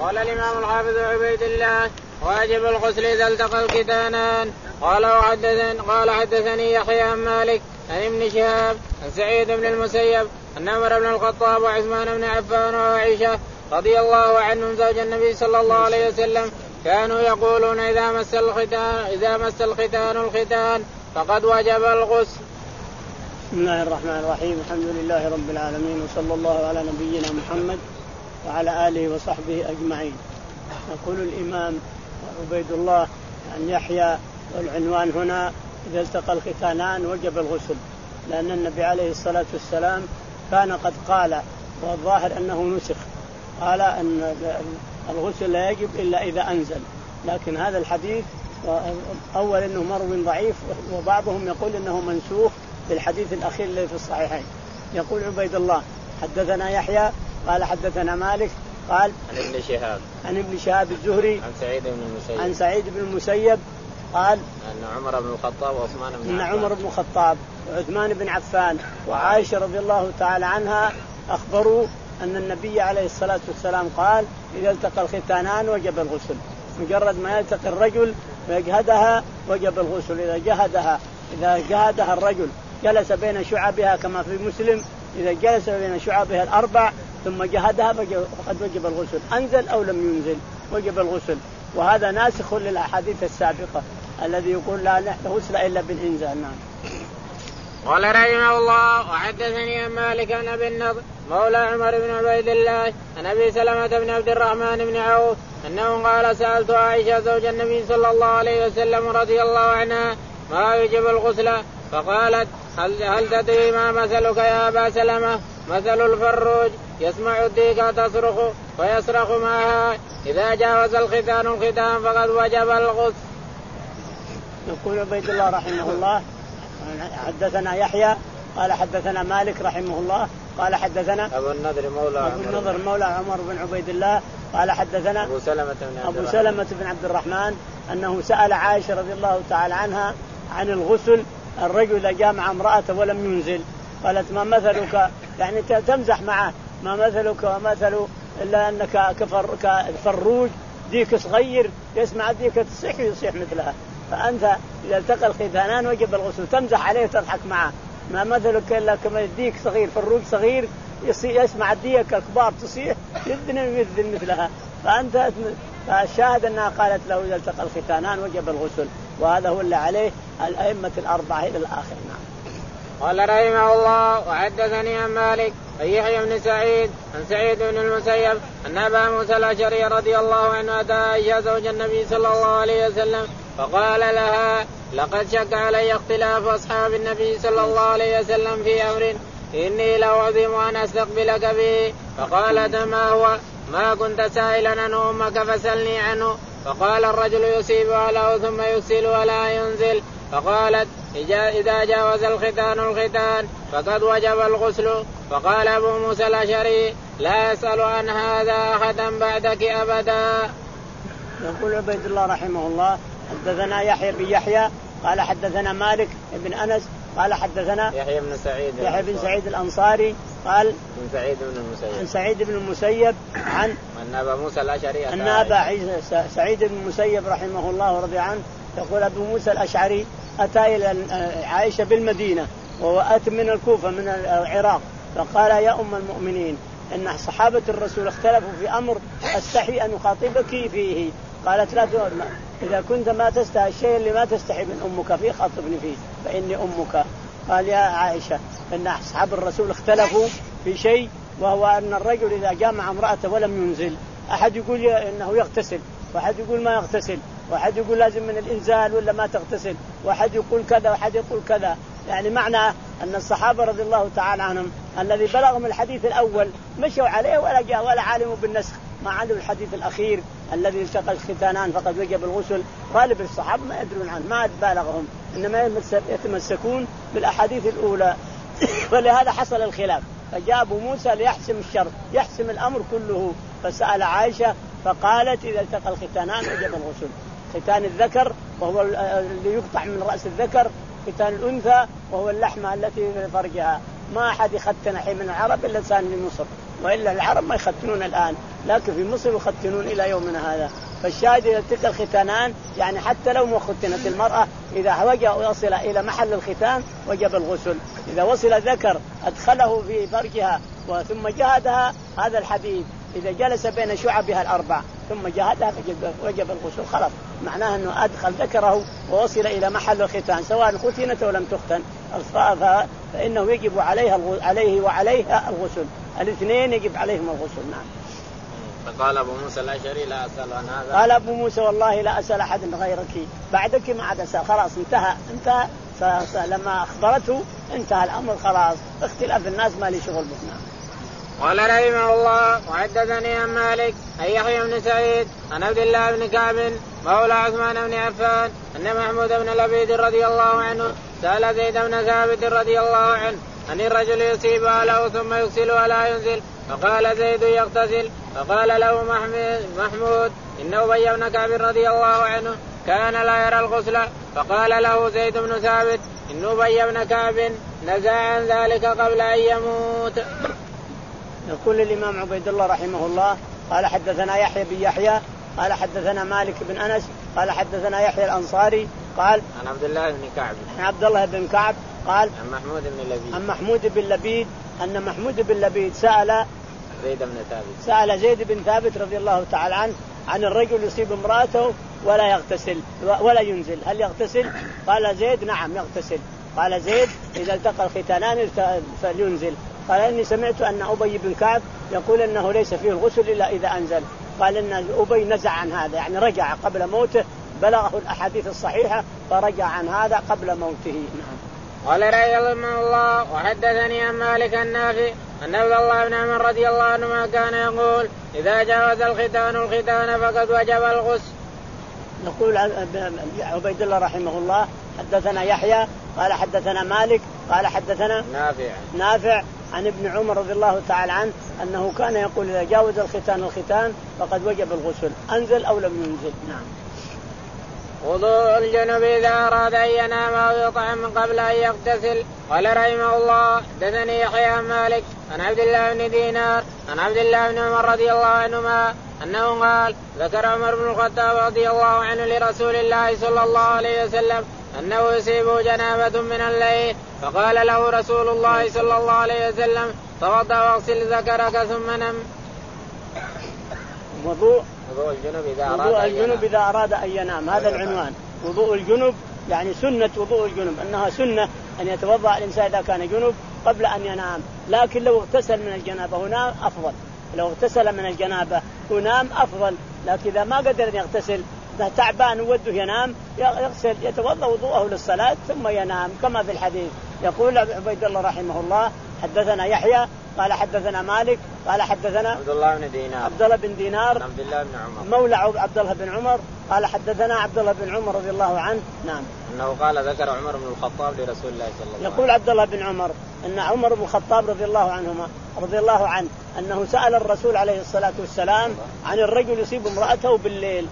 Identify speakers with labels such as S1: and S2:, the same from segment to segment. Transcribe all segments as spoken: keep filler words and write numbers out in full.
S1: قال الإمام الحافظ عبيد الله واجب الغسل إذا التقى الختانان. قال وحدثني قال حدثني يحيى عن مالك عن ابن شهاب عن سعيد بن المسيب أن عمر بن الخطاب وعثمان بن عفان وعائشة رضي الله عنهم زوج النبي صلى الله عليه وسلم كانوا يقولون إذا مس الختان إذا مس الختان الختان فقد وجب الغسل.
S2: بسم الله الرحمن الرحيم. الحمد لله رب العالمين وصلى الله على نبينا محمد وعلى آله وصحبه أجمعين. يقول الإمام عبيد الله عن يحيى والعنوان هنا إذا التقى الختانان وجب الغسل، لأن النبي عليه الصلاة والسلام كان قد قال والظاهر أنه نسخ، قال أن الغسل لا يجب إلا إذا أنزل، لكن هذا الحديث أول أنه مروي ضعيف وبعضهم يقول أنه منسوخ بالحديث الأخير الذي في الصحيحين. يقول عبيد الله حدثنا يحيى قال حدثنا مالك قال
S1: عن ابن شهاب
S2: عن ابن شهاب الزهري
S1: عن سعيد بن المسيب
S2: عن سعيد بن المسيب قال
S1: أن عمر بن الخطاب وعثمان بن
S2: أن
S1: عفان
S2: عمر بن الخطاب وعثمان بن عفان وعائشة رضي الله تعالى عنها أخبروا أن النبي عليه الصلاة والسلام قال إذا التقى الختانان وجب الغسل، مجرد ما يلتقي الرجل ويجهدها وجب الغسل. إذا جهدها إذا جهدها الرجل جلس بين شعبها كما في مسلم، إذا جلس بين شعبها الأربع ثم جهدها فقد وجب الغسل، أنزل أو لم ينزل وجب الغسل. وهذا ناسخ للأحاديث السابقة الذي يقول لا غسل إلا بالإنزال. نعم.
S1: قال رحمه الله وحدثني عن مالك عن ابي النضر مولى عمر بن عبيد الله عن ابي سلمة بن عبد الرحمن بن عوف انه قال سألت عائشة زوج النبي صلى الله عليه وسلم رضي الله عنها ما يجب الغسل، فقالت هل, هل تدري ما مثلك يا أبا سلمة؟ مثل الفروج يسمع الديك تصرخ ويصرخ معها إذا جاوز الختان الختان فقد وجب الغسل.
S2: يقول عبيد الله رحمه الله حدثنا يحيى قال حدثنا مالك رحمه الله قال حدثنا
S1: أبو النضر مولى
S2: أبو النضر مولى عمر بن عبيد الله قال حدثنا
S1: أبو سلمة بن عبد
S2: أبو سلمة بن عبد الرحمن أنه سأل عائشة رضي الله تعالى عنها عن الغسل، الرجل إذا جامع امرأته ولم ينزل، قالت ما مثلك، يعني تمزح معه، ما مثلك ومثل إلا أنك كفر كفروج ديك صغير يسمع ديك تصيح يصيح مثلها، فأنت إذا التقى الختانان وجب الغسل، تمزح عليه وتضحك معه، ما مثلك إلا كما ديك صغير فروج صغير يسمع الديك الكبار تصيح يذن ويذن مثلها، فأنت فالشاهد أنها قالت له إذا التقى الختانان وجب الغسل، وهذا هو اللي عليه الأئمة الأربعة إلى الآخر. نعم.
S1: قال رحمه الله وحدثني عن مالك عن يحيى بن سعيد عن سعيد بن المسيب أن أبا موسى الأشعري رضي الله عنه أتى عائشة زوج النبي صلى الله عليه وسلم فقال لها لقد شك علي اختلاف أصحاب النبي صلى الله عليه وسلم في أمر إني لأعظم أن أستقبلك به، فقالت ما هو؟ ما كنت سائلا عن أمك فسلني عنه. فقال الرجل يصيب له ثم يغسل ولا ينزل، فقالت إذا جاوز الختان الختان فقد وجب الغسل. فقال أبو موسى الأشعري لا يسأل عن هذا أحدا بعدك أبدا.
S2: يقول عبيد الله رحمه الله حدثنا يحيى بن يحيى قال حدثنا مالك بن أنس قال حدثنا
S1: يحيى بن سعيد
S2: يحيى بن سعيد الأنصاري قال
S1: من سعيد بن المسيب
S2: عن سعيد بن المسيب عن
S1: أن أبا موسى الأشعري
S2: أن أبا سعيد بن المسيب رحمه الله ورضي عنه يقول أبو موسى الأشعري أتى إلى عائشة بالمدينة وهو أتى من الكوفة من العراق، فقال يا أم المؤمنين إن صحابة الرسول اختلفوا في أمر أستحي أن أخاطبك فيه. قالت لا تقول إذا كنت ما تستحي الشيء اللي ما تستحي من أمك فيه خاطبني فيه فإني أمك. قال يا عائشة إن أصحاب الرسول اختلفوا في شيء، وهو أن الرجل إذا جامع امرأته ولم ينزل، أحد يقول إنه يغتسل واحد يقول ما يغتسل، واحد يقول لازم من الإنزال ولا ما تغتسل، واحد يقول كذا واحد يقول كذا، يعني معنى أن الصحابة رضي الله تعالى عنهم الذي بلغهم الحديث الأول مشوا عليه ولا جاء ولا علموا بالنسخ، ما عندهم الحديث الأخير الذي التقى الختانان فقد وجب الغسل، غالب الصحابة ما يدرون عنه ما بالغهم، إنما يتمسكون بالأحاديث الأولى. فلهذا حصل الخلاف، فجاء أبو موسى ليحسم الشر يحسم الأمر كله، فسأل عائشة فقالت إذا التقى الختانان وجب الغسل، ختان الذكر وهو اللي يقطع من رأس الذكر، ختان الأنثى وهو اللحمة التي في فرجها، ما أحد يختن حين من العرب إلا لسان مصر، وإلا العرب ما يختنون الآن، لكن في مصر يختنون إلى يومنا هذا. فالشاهد إذا التقى الختانان يعني حتى لو ما ختنت المرأة إذا وصل إلى محل الختان وجب الغسل. إذا وصل ذكر أدخله في فرجها ثم جهدها هذا الحديث، إذا جلس بين شعبها الأربع ثم جهدها وجب الغسل خلاص، معناه أنه أدخل ذكره ووصل إلى محل الختان سواء ختنت أو لم تختن فإنه يجب عليها عليه وعليها الغسل، الاثنين يجب عليهم الغسل. نعم.
S1: فقال أبو موسى الأشعري لا أسأل عن هذا.
S2: قال أبو موسى والله لا أسأل أحد غيرك بعدك ما عاد أسأل، خلاص انتهى انتهى. فلما أخبرته انتهى الأمر خلاص، اختلاف الناس ما لي شغل به. نعم.
S1: قال رحمه الله وحدثني عن مالك عن يحيى بن سعيد عن عبد الله بن كعب مولى عثمان بن عفان أن محمود بن لبيد رضي الله عنه سأل زيد بن ثابت رضي الله عنه أن الرجل يصيب أهله ثم يغسل ولا ينزل، فقال زيد يغتسل، فقال له محمود إن أبي بن كعب رضي الله عنه كان لا يرى الغسل، فقال له زيد بن ثابت إن أبي بن كعب نزع عن ذلك قبل أن يموت.
S2: يقول الإمام عبيد الله رحمه الله قال حدثنا يحيى بن يحيى قال حدثنا مالك بن أنس قال حدثنا يحيى الأنصاري قال
S1: عن عبد الله بن كعب
S2: عن عبد الله بن كعب قال
S1: عن محمود بن لبيد
S2: عن محمود بن لبيد أن محمود بن لبيد سأل
S1: زيد بن ثابت
S2: سأل زيد بن ثابت رضي الله تعالى عنه عن الرجل يصيب امرأته ولا يغتسل ولا ينزل هل يغتسل؟ قال زيد نعم يغتسل. قال زيد إذا التقى الختانان فلينزل. قال إني سمعت أن أبي بن كعب يقول أنه ليس فيه الغسل إلا إذا أنزل. قال إن أبي نزع عن هذا يعني رجع قبل موته، بلغه الأحاديث الصحيحة فرجع عن هذا قبل موته. نعم.
S1: قال رحمه الله وحدثني عن مالك النافع أن عبد الله بن عمر رضي الله عنهما كان يقول إذا جاوز الختان الختان فقد وجب الغسل.
S2: يقول عبيد الله رحمه الله حدثنا يحيى قال حدثنا مالك قال حدثنا
S1: نافع
S2: نافع عن ابن عمر رضي الله تعالى عنه أنه كان يقول إذا جاوز الختان الختان فقد وجب الغسل أنزل أو لم ينزل. نعم.
S1: وضوء الجنب إذا أراد أن ينام أو يطعم قبل أن يغتسل. قال رحمه الله حدثني يحيى عن مالك عن عبد الله بن دينار عن عبد الله بن عمر رضي الله عنهما أنه قال ذكر عمر بن الخطاب رضي الله عنه لرسول الله صلى الله عليه وسلم أنه يصيبه جنابة من الليل، فقال له رسول الله صلى الله عليه وسلم توضأ واغسل ذكرك ثم نم.
S2: وضوء
S1: وضوء الجنب إذا أراد,
S2: وضوء الجنب إذا أراد أن ينام، هذا العنوان. وضوء الجنب يعني سنة وضوء الجنب أنها سنة أن يتوضأ الإنسان إذا كان جنب قبل أن ينام، لكن لو اغتسل من الجنابة هنا أفضل، لو اغتسل من الجنابة ونام أفضل، لكن إذا ما قدر أن يغتسل تعبان وده ينام يغسل يتوضأ وضوءه للصلاة ثم ينام كما في الحديث. يقول عبيد الله رحمه الله حدثنا يحيى قال حدثنا مالك قال حدثنا
S1: عبد الله بن دينار
S2: عبد الله بن دينار
S1: عبد الله بن عمر
S2: مولى عبد الله بن عمر قال حدثنا عبد الله بن عمر رضي الله عنه. نعم.
S1: أنه قال ذكر عمر بن الخطاب لرسول الله صلى الله عليه وسلم.
S2: يقول عبد الله بن عمر أن عمر بن الخطاب رضي الله عنهما رضي الله عنه أنه سأل الرسول عليه الصلاة والسلام عن الرجل يصيب امرأته بالليل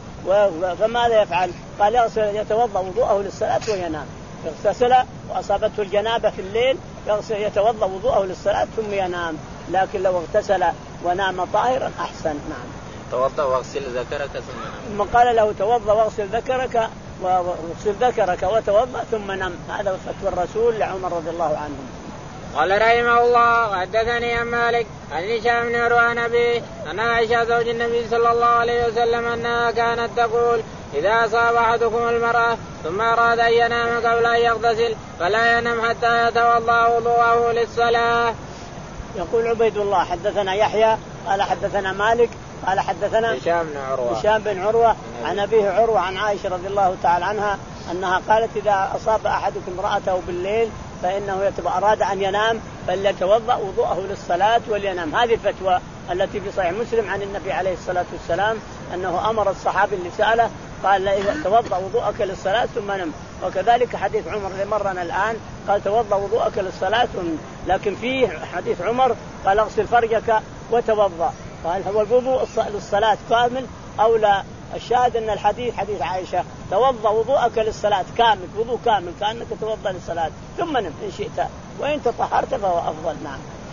S2: فماذا يفعل؟ قال يغسل يتوضأ وضوءه للصلاة وينام. اغتسل وأصابته الجنابة في الليل يغسل يتوضأ وضوءه للصلاة ثم ينام، لكن لو اغتسل ونام طاهرا أحسن. نعم.
S1: توضأ واغسل ذكرك ثم
S2: نام. ثم قال له توضأ واغسل ذكرك واغسل ذكرك وتوضأ ثم نم. هذا فتوى الرسول لعمر رضي الله عنه.
S1: قال رحمه الله وحدثني عن مالك عن هشام بن عروة عن أبيه أن عائشة زوج النبي صلى الله عليه وسلم أنها كانت تقول إذا أصاب أحدكم المرأة ثم أراد أن ينام قبل أن يغتسل فلا ينام حتى يتوضأ وضوءه للصلاة.
S2: يقول عبيد الله حدثنا يحيى قال حدثنا مالك قال حدثنا
S1: هشام بن عروة
S2: هشام بن عروة عن أبيه عروة عن عائشة رضي الله تعالى عنها أنها قالت إذا أصاب أحدكم امرأته بالليل فإنه أراد أن ينام فليتوضأ وضوءه للصلاة ولينام. هذه الفتوى التي في صحيح مسلم عن النبي عليه الصلاة والسلام أنه أمر الصحابي اللي سأله قال إذا توضأ وضوءك للصلاة ثم نم. وكذلك حديث عمر اللي مرنا الآن قال توضأ وضوءك للصلاة ثم. لكن فيه حديث عمر قال اغسل فرجك وتوضأ. قال هو الوضوء للصلاة كامل أو لا؟ الشاهد أن الحديث حديث عائشة توضأ وضوءك للصلاة كامل وضوء كامل كأنك توضأ للصلاة ثم نم إن شئت وإن تطهرت فهو أفضل. نعم.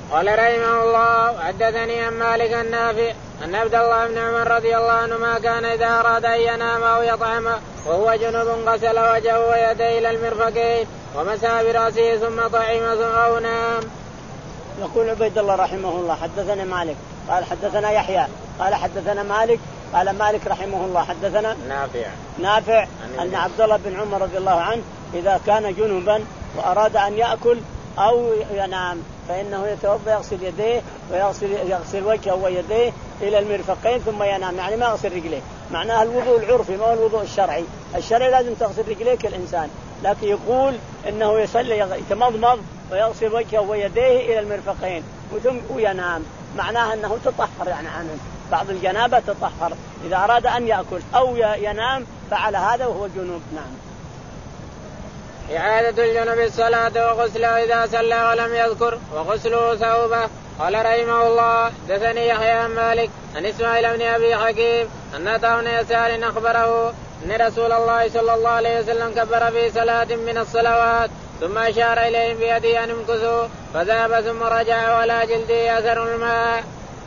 S1: قال رحمه الله حدثني عن مالك النافع أن عبد الله بن عمر رضي الله عنهما كان إذا أراد أن ينام أو يطعم وهو جنب غسل وجهه ويديه إلى المرفقين ومسح برأسه ثم طعم أو نام.
S2: يقول عبيد الله رحمه الله حدثنا مالك قال حدثنا يحيى قال حدثنا مالك قال مالك رحمه الله حدثنا
S1: نافع
S2: نافع أن عبد الله بن عمر رضي الله عنه إذا كان جنبا وأراد أن يأكل أو ينام فإنه يتوضأ يغسل يديه ويغسل يغسل وجهه ويديه إلى المرفقين ثم ينام، يعني ما يغسل رجليه. معناها الوضوء العرفي ما هو الوضوء الشرعي. الشرعي لازم تغسل رجليك الإنسان، لكن يقول إنه يصلي يتمضمض ويغسل وجهه ويديه إلى المرفقين ثم وينام، معناها أنه تطهر يعني عن بعض الجنابة تطهر إذا أراد أن يأكل أو ينام فعل هذا وهو جنوب. نعم.
S1: إعادة الجنب الصلاة وغسله إذا صلى ولم يذكر وغسله ثوبه. قال رحمه الله حدثني يحيى عن مالك عن إسماعيل بن أبي حكيم أن أتاه بن يسار أخبره أن رسول الله صلى الله عليه وسلم كبر في صلاة من الصلوات ثم أشار إليهم بيده أن امكثوا فذهب ثم رجع ولا جلده أثر الماء.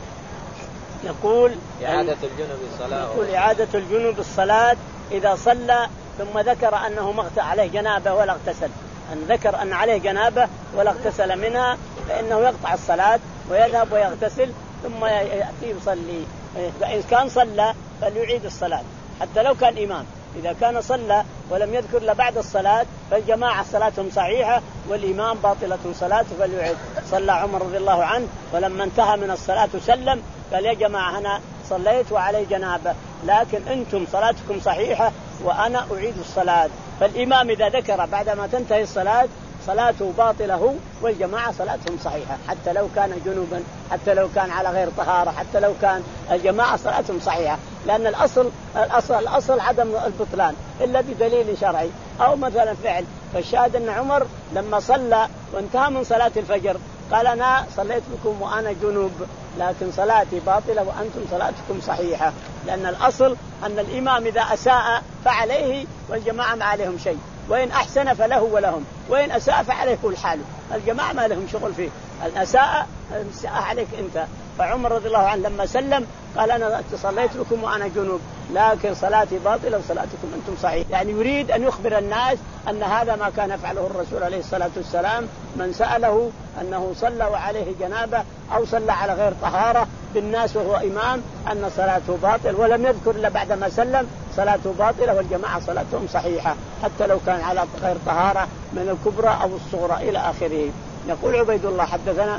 S2: يقول
S1: إعادة الجنب الصلاة
S2: يقول إعادة الجنب الصلاة إذا صلى ثم ذكر أنه مغت عليه جنابه ولا اغتسل، أن ذكر أن عليه جنابه ولا اغتسل منها فإنه يقطع الصلاة ويذهب ويغتسل ثم يأتي يصلي. فإن كان صلى فليعيد الصلاة حتى لو كان إمام. إذا كان صلى ولم يذكر إلا بعد الصلاة فالجماعة صلاتهم صحيحة والإمام باطلة صلاته فليعيد. صلى عمر رضي الله عنه ولما انتهى من الصلاة سلم قال يا جماعة أنا صليت وعلي جنابه لكن أنتم صلاتكم صحيحة وأنا أعيد الصلاة. فالإمام إذا ذكر بعدما تنتهي الصلاة صلاته باطلة والجماعة صلاتهم صحيحة حتى لو كان جنوبا حتى لو كان على غير طهارة حتى لو كان الجماعة صلاتهم صحيحة، لأن الأصل الأصل الأصل عدم البطلان إلا بدليل شرعي أو مثلا فعل. فالشاهد أن عمر لما صلى وانتهى من صلاة الفجر قال أنا صليت بكم وأنا جنوب لكن صلاتي باطلة وأنتم صلاتكم صحيحة، لأن الأصل أن الإمام إذا أساء فعليه والجماعة ما عليهم شيء، وإن أحسن فله ولهم، وإن أساء فعليه كل حاله، الجماعة ما لهم شغل فيه. الأساء عليك أنت. فعمر رضي الله عنه لما سلم قال أنا صليت بكم وأنا جنوب لكن صلاتي باطلة وصلاتكم أنتم صحيح، يعني يريد أن يخبر الناس أن هذا ما كان يفعله الرسول عليه الصلاة والسلام. من سأله أنه صلى وعليه جنابة أو صلى على غير طهارة بالناس وهو إمام أن صلاته باطل ولم يذكر إلا بعد ما سلم صلاته باطلة والجماعة صلاتهم صحيحة حتى لو كان على غير طهارة من الكبرى أو الصغرى إلى آخره. يقول عبيد الله حدثنا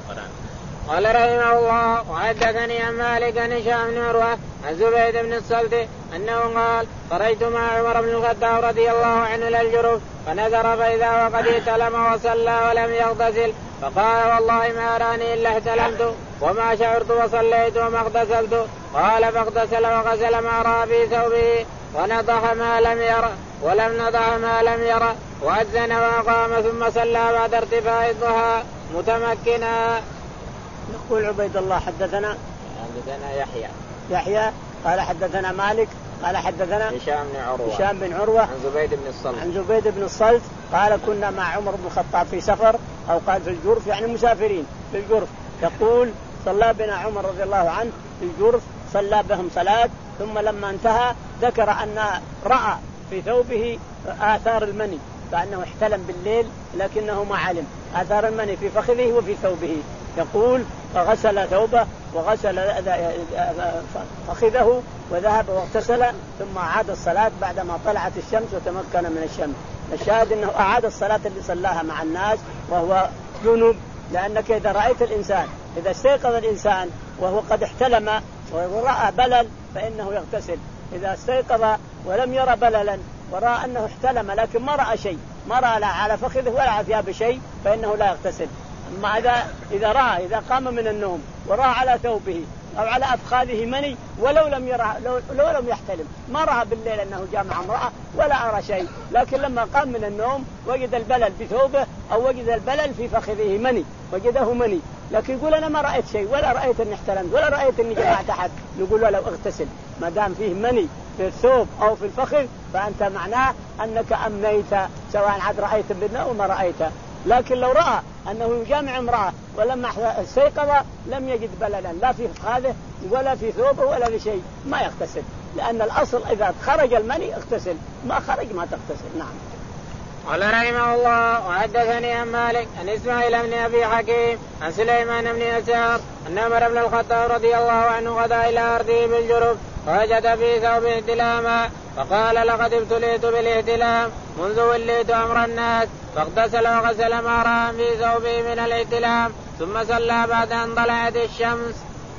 S1: قال رحمه الله وحدثني عن مالك عن هشام بن عروة عن زبيد بن الصلت أنه قال خرجت مع عمر بن الخطاب رضي الله عنه إلى الجرف فنظر فإذا وقد احتلم وصلى ولم يغتسل فقال والله ما أراني إلا احتلمت وما شعرت وصليت وما اغتسلت. قال فاغتسل وغسل ما رأى في ثوبه ونضح ما لم يرى ولم نضح ما لم يرى وأذن وقام ثم صلى بعد ارتفاع الضحى متمكنا.
S2: يقول عبيد الله حدثنا
S1: حدثنا يحيى
S2: يحيى قال حدثنا مالك قال حدثنا
S1: هشام بن عروة
S2: هشام بن عروة
S1: عن زبيد بن الصلت
S2: عن زبيد بن الصلت قال كنا مع عمر بن الخطاب في سفر أو قال في الجرف يعني مسافرين في الجرف. يقول صلى بنا عمر رضي الله عنه في الجرف صلى بهم صلاة ثم لما انتهى ذكر أن رأى في ثوبه آثار المني كأنه احتلم بالليل لكنه ما علم آثار المني في فخذه وفي ثوبه. يقول فغسل ثوبه وغسل فخذه وذهب واغتسل ثم أعاد الصلاة بعدما طلعت الشمس وتمكن من الشمس. الشاهد أنه أعاد الصلاة اللي صلاها مع الناس وهو جنوب، لأنك إذا رأيت الإنسان إذا استيقظ الإنسان وهو قد احتلم ورأى بلل فإنه يغتسل. إذا استيقظ ولم يرى بللا ورأى أنه احتلم لكن ما رأى شيء ما رأى لا على فخذه ولا على ثيابه شيء فإنه لا يغتسل. أما إذا إذا رأى إذا قام من النوم ورأى على ثوبه أو على أفخاذه مني ولو لم يرى لو, لو لم يحتلم ما رأى بالليل أنه جامع امرأة ولا أرى شيء، لكن لما قام من النوم وجد البلل بثوبه أو وجد البلل في فخذه مني وجده مني، لكن يقول أنا ما رأيت شيء ولا رأيت أني احتلمت ولا رأيت أني جمعت أحد، نقول له لو اغتسل ما دام فيه مني في الثوب أو في الفخذ فأنت معناه أنك أمنيت سواء عاد رأيت بالنوم وما رأيته. لكن لو رأى أنه يجامع امرأة ولما استيقظ لم يجد بللا لا في فخاذه ولا في ثوبه ولا في شيء ما يغتسل، لأن الأصل إذا خرج المني اغتسل، ما خرج ما تغتسل. نعم.
S1: قال رحمه الله وحدثني عن مالك عن إسماعيل بن أبي حكيم عن سليمان بن يسار أن عمر بن الخطاب رضي الله عنه غدا إلى أرضه بالجرف فوجد في ثوبه احتلاما فقال لقد ابتليت بالاحتلام منذ وليت أمر الناس، فاغتسل وغسل ما رأى في ثوبه من الاحتلام ثم صلى بعد أن طلعت الشمس.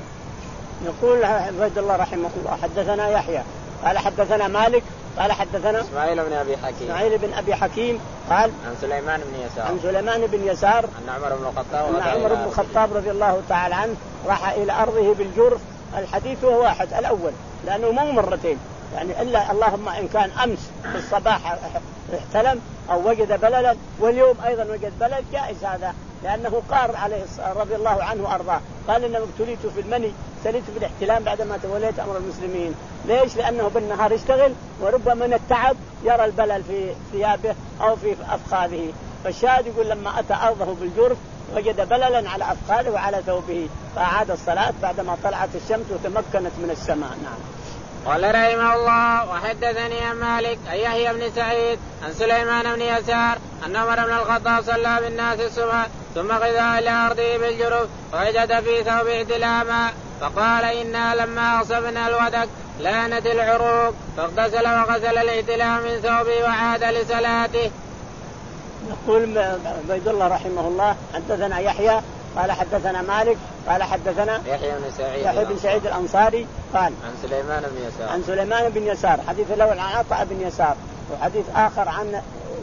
S2: يقول عبد الله رحمه الله حدثنا يحيى قال حدثنا مالك قال حدثنا
S1: إسماعيل بن أبي حكيم
S2: إسماعيل بن أبي حكيم قال
S1: عن سليمان بن يسار
S2: عن سليمان بن يسار
S1: أن عمر بن الخطاب
S2: أن عمر بن الخطاب رضي الله تعالى عنه راح إلى أرضه بالجرف. الحديث هو واحد الأول لأنه مو مرتين يعني إلا اللهم إن كان أمس في الصباح احتلم أو وجد بللا واليوم أيضا وجد بلل جائز هذا، لأنه قال عليه رضي الله عنه وأرضاه قال إنما ابتليت في المني سليت بالاحتلام بعدما توليت أمر المسلمين. ليش؟ لأنه بالنهار يشتغل وربما من التعب يرى البلل في ثيابه أو في أفخاذه. فالشاهد يقول لما أتى أرضه بالجرف وجد بللا على أفخاذه وعلى ثوبه فأعاد الصلاة بعدما طلعت الشمس وتمكنت من السماء. نعم.
S1: قال رحمه الله وحدثني عن مالك أن يحيى بن سعيد عن سليمان بن يسار أن عمر بن الخطاب صلى بالناس الصبح ثم غدا إلى أرضه بالجرف ووجد في ثوبه احتلاما فقال إنا لما أصبنا الودك لانت العروق فاغتسل وغسل الاحتلام من ثوبه وعاد لصلاته.
S2: يقول عبد الله رحمه الله حدثنا يحيى قال حدثنا مالك قال حدثنا
S1: يحيى بن سعيد
S2: يحيى بن سعيد الأنصاري قال
S1: عن سليمان بن يسار
S2: عن سليمان بن يسار حديث الأول عن عطاء بن يسار وحديث آخر عن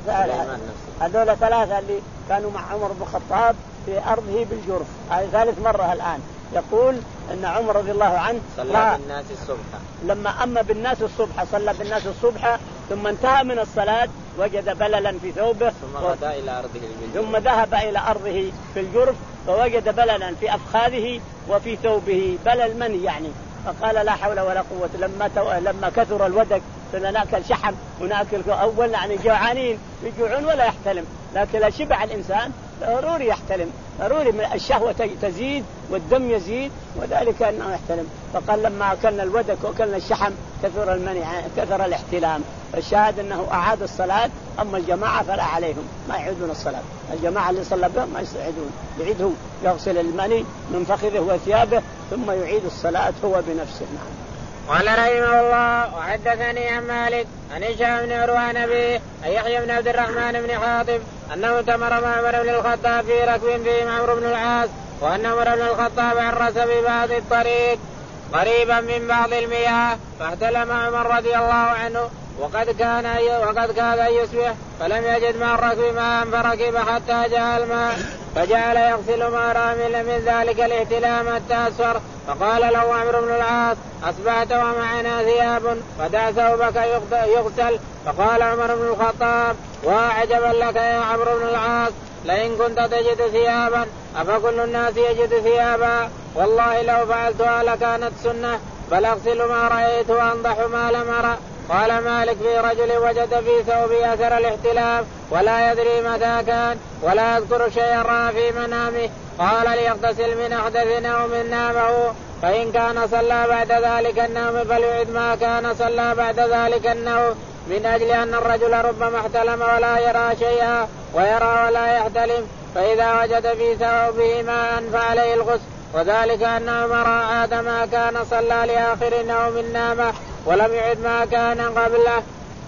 S2: هذول ثلاثة اللي كانوا مع عمر بن الخطاب في أرضه بالجرف. هذه ثالث مرة الآن. يقول أن عمر رضي الله عنه
S1: صلى بالناس الصبح
S2: لما أما بالناس الصبح صلى بالناس الصبح ثم انتهى من الصلاة وجد بللا في ثوبه
S1: ثم غدا إلى أرضه بالجرف
S2: ثم ذهب إلى أرضه في الجرف فوجد بللا في أفخاذه وفي ثوبه بلل مني يعني. فقال لا حول ولا قوة لما تو... لما كثر الودك صرنا ناكل شحم وناكل أول يعني جوعانين يجوعون ولا يحتلم، لكن لا شبع الإنسان ضروري يحتلم، ضروري الشهوة تزيد والدم يزيد وذلك أنه يحتلم. فقال لما أكلنا الودك وأكلنا الشحم كثر المني كثر الاحتلام. الشاهد أنه أعاد الصلاة. أما الجماعة فلا عليهم ما يعيدون الصلاة، الجماعة اللي صلى بهم ما يعيدون، يعيدهم يغسل المني من فخذه وثيابه ثم يعيد الصلاة هو بنفسه. نعم.
S1: قال رحمه الله وحدثني عن مالك عن هشام بن عروة عن أبيه أن يحيى بن عبد الرحمن بن حاطب أنه تمر مع عمر بن الخطاب في ركب فيهم عمرو بن العاص وأن عمر بن الخطاب عرس ببعض الطريق قريبا من بعض المياه فاحتلم عمر رضي الله عنه وقد كان وقد كاد أن يصبح فلم يجد مع الركب ماء فركب حتى جاء الماء فجعل يغسل ما رأى من ذلك الاحتلام حتى أسفر. فقال له عمرو بن العاص أصبحت ومعنا ثياب فدع ثوبك يغسل. فقال عمر بن الخطاب وعجبا لك يا عمرو بن العاص لئن كنت تجد ثيابا أفكل الناس يجد ثيابا والله لو فعلتها لكانت سنة بل أغسل ما رأيت وأنضح ما لم أرى. قال مالك في رجل وجد في ثوبه أثر الاحتلام ولا يدري متى كان ولا يذكر شيئا رأى في منامه قال ليغتسل من أحدث نوم نامه فإن كان صلى بعد ذلك النوم فليعد ما كان صلى بعد ذلك النوم من أجل أن الرجل ربما احتلم ولا يرى شيئا ويرى ولا يحتلم فإذا وجد في ثوبه ماء فعليه الغسل وذلك أن عمر عاد ما كان صلى لآخر نوم نامه ولم يعد ما كان قبله.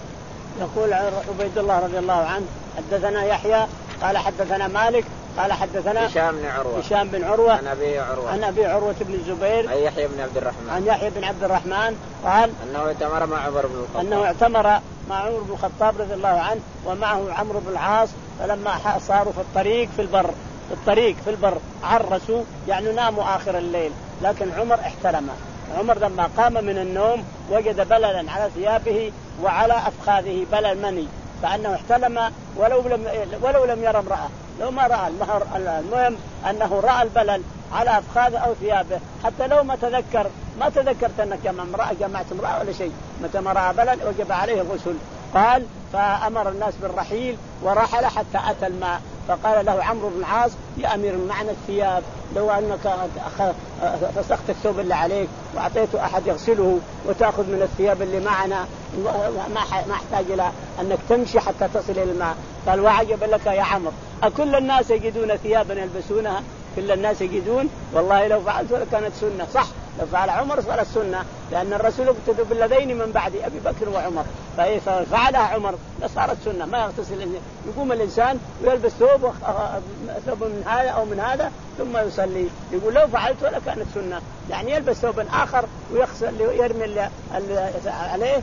S2: يقول عبيد الله رضي الله عنه حدثنا يحيى قال حدثنا مالك قال حدثنا
S1: هشام بن عروة
S2: هشام بن عروة
S1: عن أبي عروة
S2: عن أبي عروة بن الزبير
S1: عن يحيى بن عبد الرحمن
S2: عن يحيى بن عبد الرحمن قال
S1: أنه اعتمر مع عمر بن الخطاب
S2: أنه اعتمر مع عمر بن الخطاب رضي الله عنه ومعه عمرو بن العاص فلما صاروا في الطريق في البر في الطريق في البر عرسوا يعني ناموا آخر الليل لكن عمر احتلم. عمر لما قام من النوم وجد بللا على ثيابه وعلى أفخاذه بلل مني فأنه احتلم ولو لم ولو لم يرى امرأة لو ما رأى المهر. المهم أنه رأى البلل على أفخاذه أو ثيابه حتى لو ما تذكر ما تذكرت أنك جمع امرأة جمعت امرأة ولا شيء متى ما رأى بلل وجب عليه الغسل. قال فأمر الناس بالرحيل ورحل حتى أتى الماء فقال له عمرو بن العاص يا أمير معنى الثياب لو أنك فسخت الثوب اللي عليك وأعطيته أحد يغسله وتأخذ من الثياب اللي معنا ما احتاج إلى أنك تمشي حتى تصل إلى الماء. قال وعجب لك يا عمرو أكل الناس يجدون ثيابا يلبسونها؟ كل الناس يجدون والله لو فعلت لكانت سنة. صح لو فعل عمر صارت سنة لأن الرسول اقتدى بالذين من بعد أبي بكر وعمر ففعلها عمر صارت سنة ما يغتسل. يقوم الإنسان ويلبس ثوب ثوب من هذا أو من هذا ثم يصلي. يقول لو فعلت لكانت سنة يعني يلبس ثوب آخر ويغسل يرمي عليه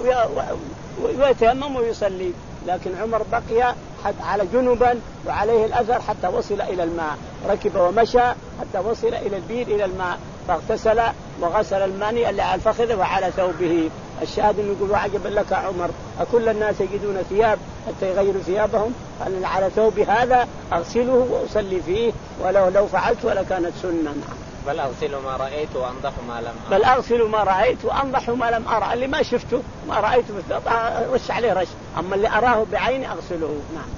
S2: ويتيمم ويصلي. لكن عمر بقي على جنبا وعليه الأثر حتى وصل إلى الماء ركب ومشى حتى وصل إلى البير إلى الماء فاغتسل وغسل الماني اللي على الفخذ وعلى ثوبه. الشاهد انه يقول وعجب لك عمر أكل الناس يجدون ثياب حتى يغيروا ثيابهم؟ قال على ثوبي هذا أغسله وأصلي فيه ولو لو فعلت ولكانت سنة.
S1: بل أغسل ما رأيت وأنضح ما لم أرى.
S2: بل أغسل ما رأيت وأنضح ما لم أرى. اللي ما شفته ما رأيته رش عليه رش أما اللي أراه بعيني أغسله. نعم.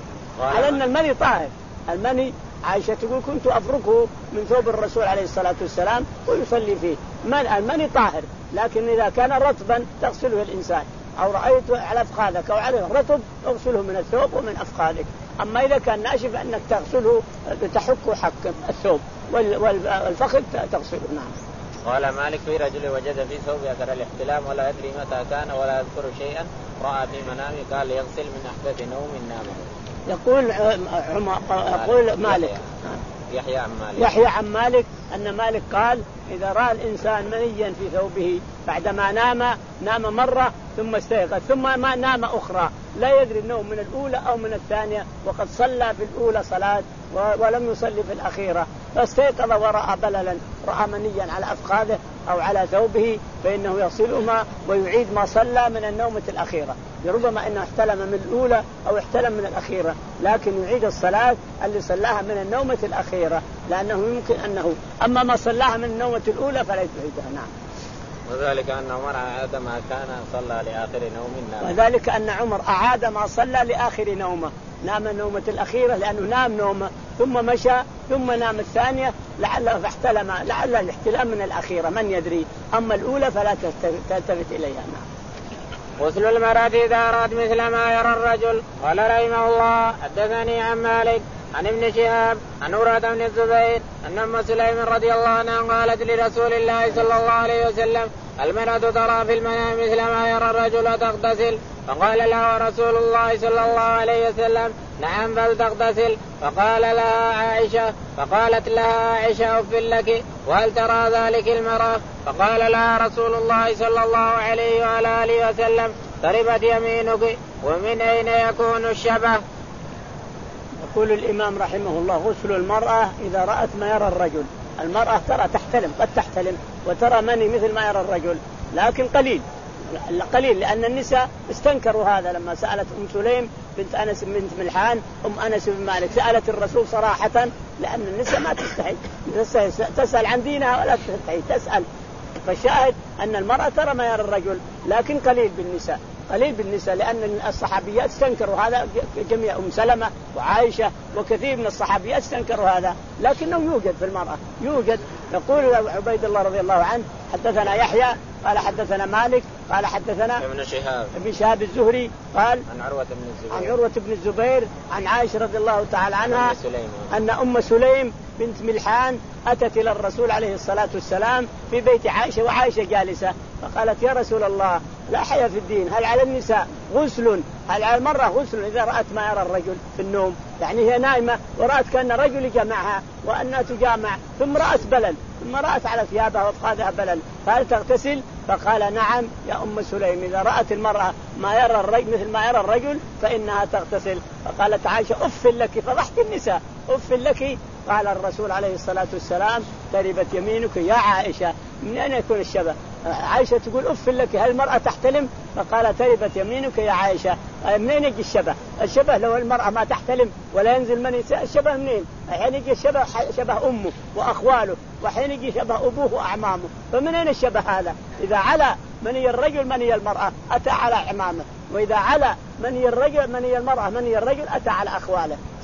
S2: على أن المني طاهر. المني عائشة تقول كنت أفركه من ثوب الرسول عليه الصلاة والسلام ويصلي فيه. المني طاهر لكن إذا كان رطبا تغسله الإنسان أو رأيته على أفخاذك أو عليه رطب اغسله من الثوب ومن أفخاذك. أما إذا كان ناشف أنك تغسله تحك حك الثوب والفخذ تغسله. نعم.
S1: قال مالك في رجل وجد في ثوب أثر الاحتلام ولا يدري متى كان ولا يذكر شيئا رأى في منامه قال يغسل من أحدث نوم نامه.
S2: يقول عمر يقول مالك
S1: يحيى عن مالك
S2: يحيى عن مالك أن مالك قال إذا رأى الإنسان منيا في ثوبه بعدما نام نام مرة ثم استيقظ ثم ما نام أخرى لا يدري النوم من الأولى أو من الثانية وقد صلى في الأولى صلاة ولم يصلي في الأخيرة فاستيقظ ورأى بللا رأى منيا على أفخاذه أو على ثوبه فإنه يغسلهما ويعيد ما صلى من النومة الأخيرة. ربما أنه احتلم من الأولى أو احتلم من الأخيرة لكن يعيد الصلاة اللي صلاها من النومة الأخيرة لأنه يمكن أنه أما ما صلاها من النومة الأولى فلا يعيدها. نعم.
S1: وذلك أن عمر أعاد ما كان صلى لآخر نوم نام.
S2: وذلك أن عمر أعاد ما صلى لآخر نومه نام النومة الأخيرة لأنه نام نومه ثم مشى ثم نام الثانية لعله فاحتلم لعل الاحتلام من الأخيرة من يدري أما الأولى فلا تلتفت إليها. نعم.
S1: غسل المرأة إذا أراد مثل ما يرى الرجل. قال رحمه الله حدثني عن مالك عن ابن شهاب عن عروة بن الزبير أن أم سليم رضي الله عنها قالت لرسول الله صلى الله عليه وسلم المرأة ترى في المنام مثل ما يرى الرجل تغتسل فقال لها رسول الله صلى الله عليه وسلم نعم فلتغتسل. فقال لها عائشة فقالت لها عائشة أف لك وهل ترى ذلك المرأة؟ فقال لها رسول الله صلى الله عليه وعلى آله وسلم تربت يمينك ومن أين يكون الشبه؟
S2: يقول الإمام رحمه الله غسل المرأة إذا رأت ما يرى الرجل. المرأة ترى تحتلم قد تحتلم وترى مني مثل ما يرى الرجل لكن قليل قليل لأن النساء استنكروا هذا لما سألت أم سليم بنت أنس بنت ملحان أم أنس بن مالك سألت الرسول صراحة لأن النساء ما تستحي تسأل عن دينها ولا تستحي تسأل. فالشاهد أن المرأة ترى ما يرى الرجل لكن قليل بالنساء قليل بالنساء لأن الصحابيات استنكروا هذا جميع أم سلمة وعائشة وكثير من الصحابيات استنكروا هذا لكنه يوجد في المرأة يوجد. يقول عبيد الله رضي الله عنه حدثنا يحيى قال حدثنا مالك قال حدثنا
S1: ابن شهاب
S2: ابن شهاب الزهري قال
S1: عن عروة بن الزبير
S2: عن عروة بن الزبير عن عائشة رضي الله تعالى عنها أن أم سليم بنت ملحان أتت إلى الرسول عليه الصلاة والسلام في بيت عائشة وعائشة جالسة فقالت يا رسول الله لا حياة في الدين هل على النساء غسل هل على المرأة غسل إذا رأت ما يرى الرجل في النوم يعني هي نائمة ورأت كأن رجل جمعها وأنها تجامع ثم رأت بلل ثم رأت على ثيابها وفخاذها بلل فهل تغتسل؟ فقال نعم يا أم سليم إذا رأت المرأة ما يرى الرجل مثل ما يرى الرجل فإنها تغتسل. فقالت عائشة أف لك فضحت النساء أف لك. قال الرسول عليه الصلاة والسلام تربت يمينك يا عائشة. من أين يكون الشبه؟ عائشة تقول أف لك هل المرأة تحتلم؟ فقال تربت يمينك يا عائشة. منين يجي الشبه؟ الشبه لو المرأة ما تحتلم ولا ينزل من الشبه منين؟ حين يجي الشبه شبه أمه وأخواله وحين يجي شبه أبوه وأعمامه فمن أين الشبه هذا؟ إذا على مني الرجل مني المرأة أتى على عمامه وإذا على مني الرجل مني المرأة مني الرجل أتى على أخواله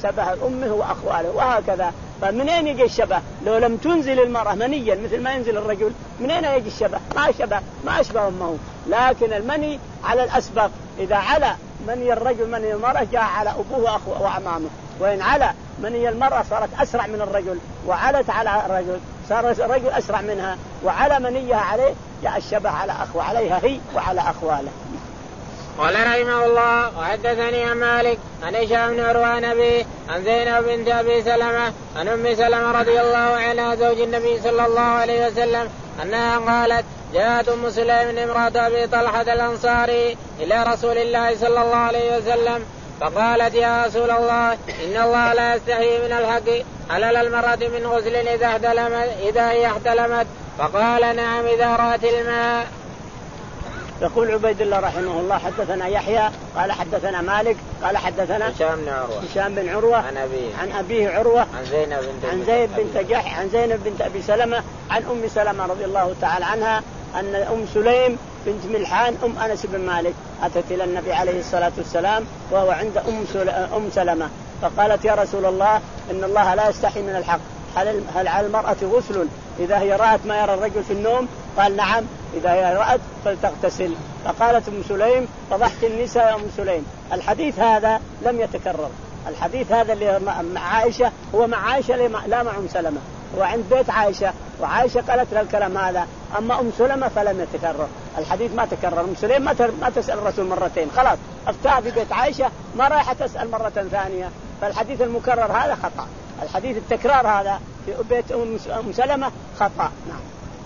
S2: شبه أمه وأخواله وهكذا. فمن أين يجي الشبه؟ لو لم تنزل المرأة منيا مثل ما ينزل الرجل من أين يجي الشبه؟ ما شبه ما أشبه أمه. لكن المني على الأسباب، إذا على مني الرجل مني المرأة جاء على أبوه وأخوه وأمامه، وإن على مني المرأة صارت أسرع من الرجل وعلت على الرجل صار الرجل أسرع منها وعلى منيها عليه جاء الشبه على أخوه عليها هي وعلى أخواله.
S1: قال رحمه الله وحدثني عن مالك عن هشام بن عروة عن أبيه عن زينب بنت أبي سلمة عن أم سلمة رضي الله عنها زوج النبي صلى الله عليه وسلم أنها قالت جاءت أم سليم امرأة أبي طلحة الأنصاري إلى رسول الله صلى الله عليه وسلم فقالت يا رسول الله إن الله لا يستحي من الحق حلل المرأة من غسل إذا احتلمت إذا هي احتلمت فقال نعم إذا رأت الماء.
S2: يقول عبيد الله رحمه الله حدثنا يحيى قال حدثنا مالك قال حدثنا
S1: هشام بن عروة
S2: هشام بن عروة
S1: عن أبيه
S2: عن أبيه عروة
S1: عن زينب بنت
S2: عن زينب بنت جحش عن زينب بنت أبي سلمة عن أم سلمة رضي الله تعالى عنها أن أم سليم بنت ملحان أم أنس بن مالك أتت إلى النبي عليه الصلاة والسلام وهو عند أم أم سلمة فقالت يا رسول الله إن الله لا يستحي من الحق هل على المرأة غسل إذا هي رأت ما يرى الرجل في النوم؟ قال نعم إذا هي رأت فلتغتسل. فقالت أم سليم فضحت النساء يا أم سليم. الحديث هذا لم يتكرر، الحديث هذا اللي مع عائشة هو مع عائشة لا مع أم سلمة، هو عند بيت عائشة وعائشة قالت لها الكلام هذا، أما أم سلمة فلم يتكرر الحديث ما تكرر. أم سليم ما تسأل الرسول مرتين خلاص أفتاها في بيت عائشة ما رايحة تسأل مرة ثانية، فالحديث المكرر هذا خطأ، الحديث التكرار هذا في بيت أم سلمة خطأ. نعم.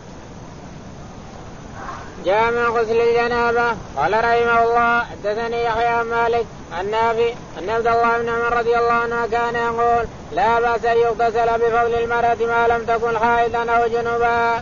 S1: جامع غسل الجنابة. قال رحمه الله حدثني يحيى عن مالك عن نافع أن عبد الله بن عمر رضي الله عنه كان يقول لا بأس أن يغتسل بفضل المرأة ما لم تكن حائضا أو جنبا.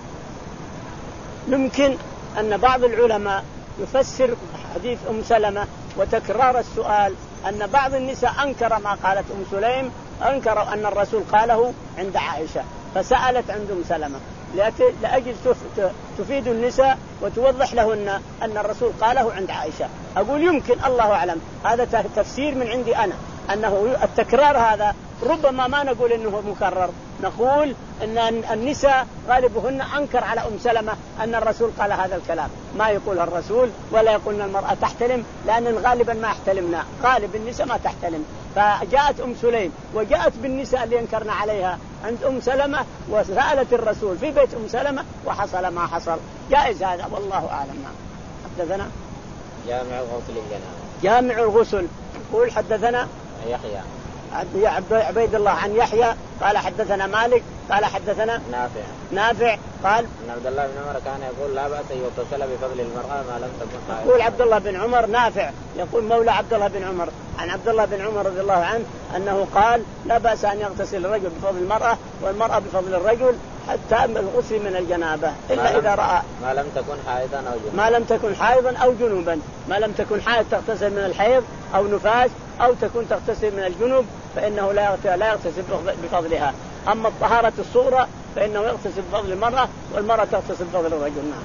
S2: يمكن أن بعض العلماء يفسر حديث أم سلمة وتكرار السؤال أن بعض النساء أنكر ما قالت أم سليم، أنكروا أن الرسول قاله عند عائشة فسألت عند أم سلمة لأجل تفيد النساء وتوضح لهن أن الرسول قاله عند عائشة. أقول يمكن الله أعلم هذا تفسير من عندي أنا أنه التكرار هذا ربما ما نقول أنه مكرر، نقول أن النساء غالبهن أنكر على أم سلمة أن الرسول قال هذا الكلام، ما يقولها الرسول ولا يقولنا المرأة تحتلم لأن غالبا ما احتلمنا، غالب النساء ما تحتلم. فجاءت أم سليم وجاءت بالنساء اللي انكرنا عليها عند أم سلمة وسألت الرسول في بيت أم سلمة وحصل ما حصل، جائز هذا والله أعلم. حدثنا
S1: جامع غسل الجنابة
S2: جامع الغسل. يقول حدثنا
S1: يحيى
S2: عبيد الله عن يحيى قال حدثنا مالك قال حدثنا
S1: نافع
S2: نافع قال
S1: ان عبد الله بن عمر كان يقول لا بأس أن يغتسل بفضل المرأة ما لم تكن حائضا.
S2: يقول عبد الله بن عمر نافع يقول مولى عبد الله بن عمر عن عبد الله بن عمر رضي الله عنه أنه قال لا بأس أن يغتسل الرجل بفضل المرأة والمرأة بفضل الرجل حتى الغسل من الجنابة إلا إذا رأى
S1: ما لم تكن حائضا أو جنوبا
S2: ما لم تكن حائضا أو جنوبا ما لم تكن حائض تغتسل من الحيض أو نفاس أو تكون تغتسل من الجنوب فإنه لا يغتسل بفضلها. أما الطهارة الصغرى فإنه يغتسل بفضل المرأة والمرأة تغتسل بفضل الرجل. نعم.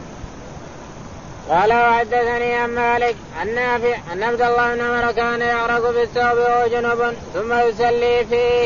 S1: قال وحدثني عن مالك عن نافع أن عبد الله بن عمر كان يعرق بالثوب وهو جنب ثم يصلي فيه.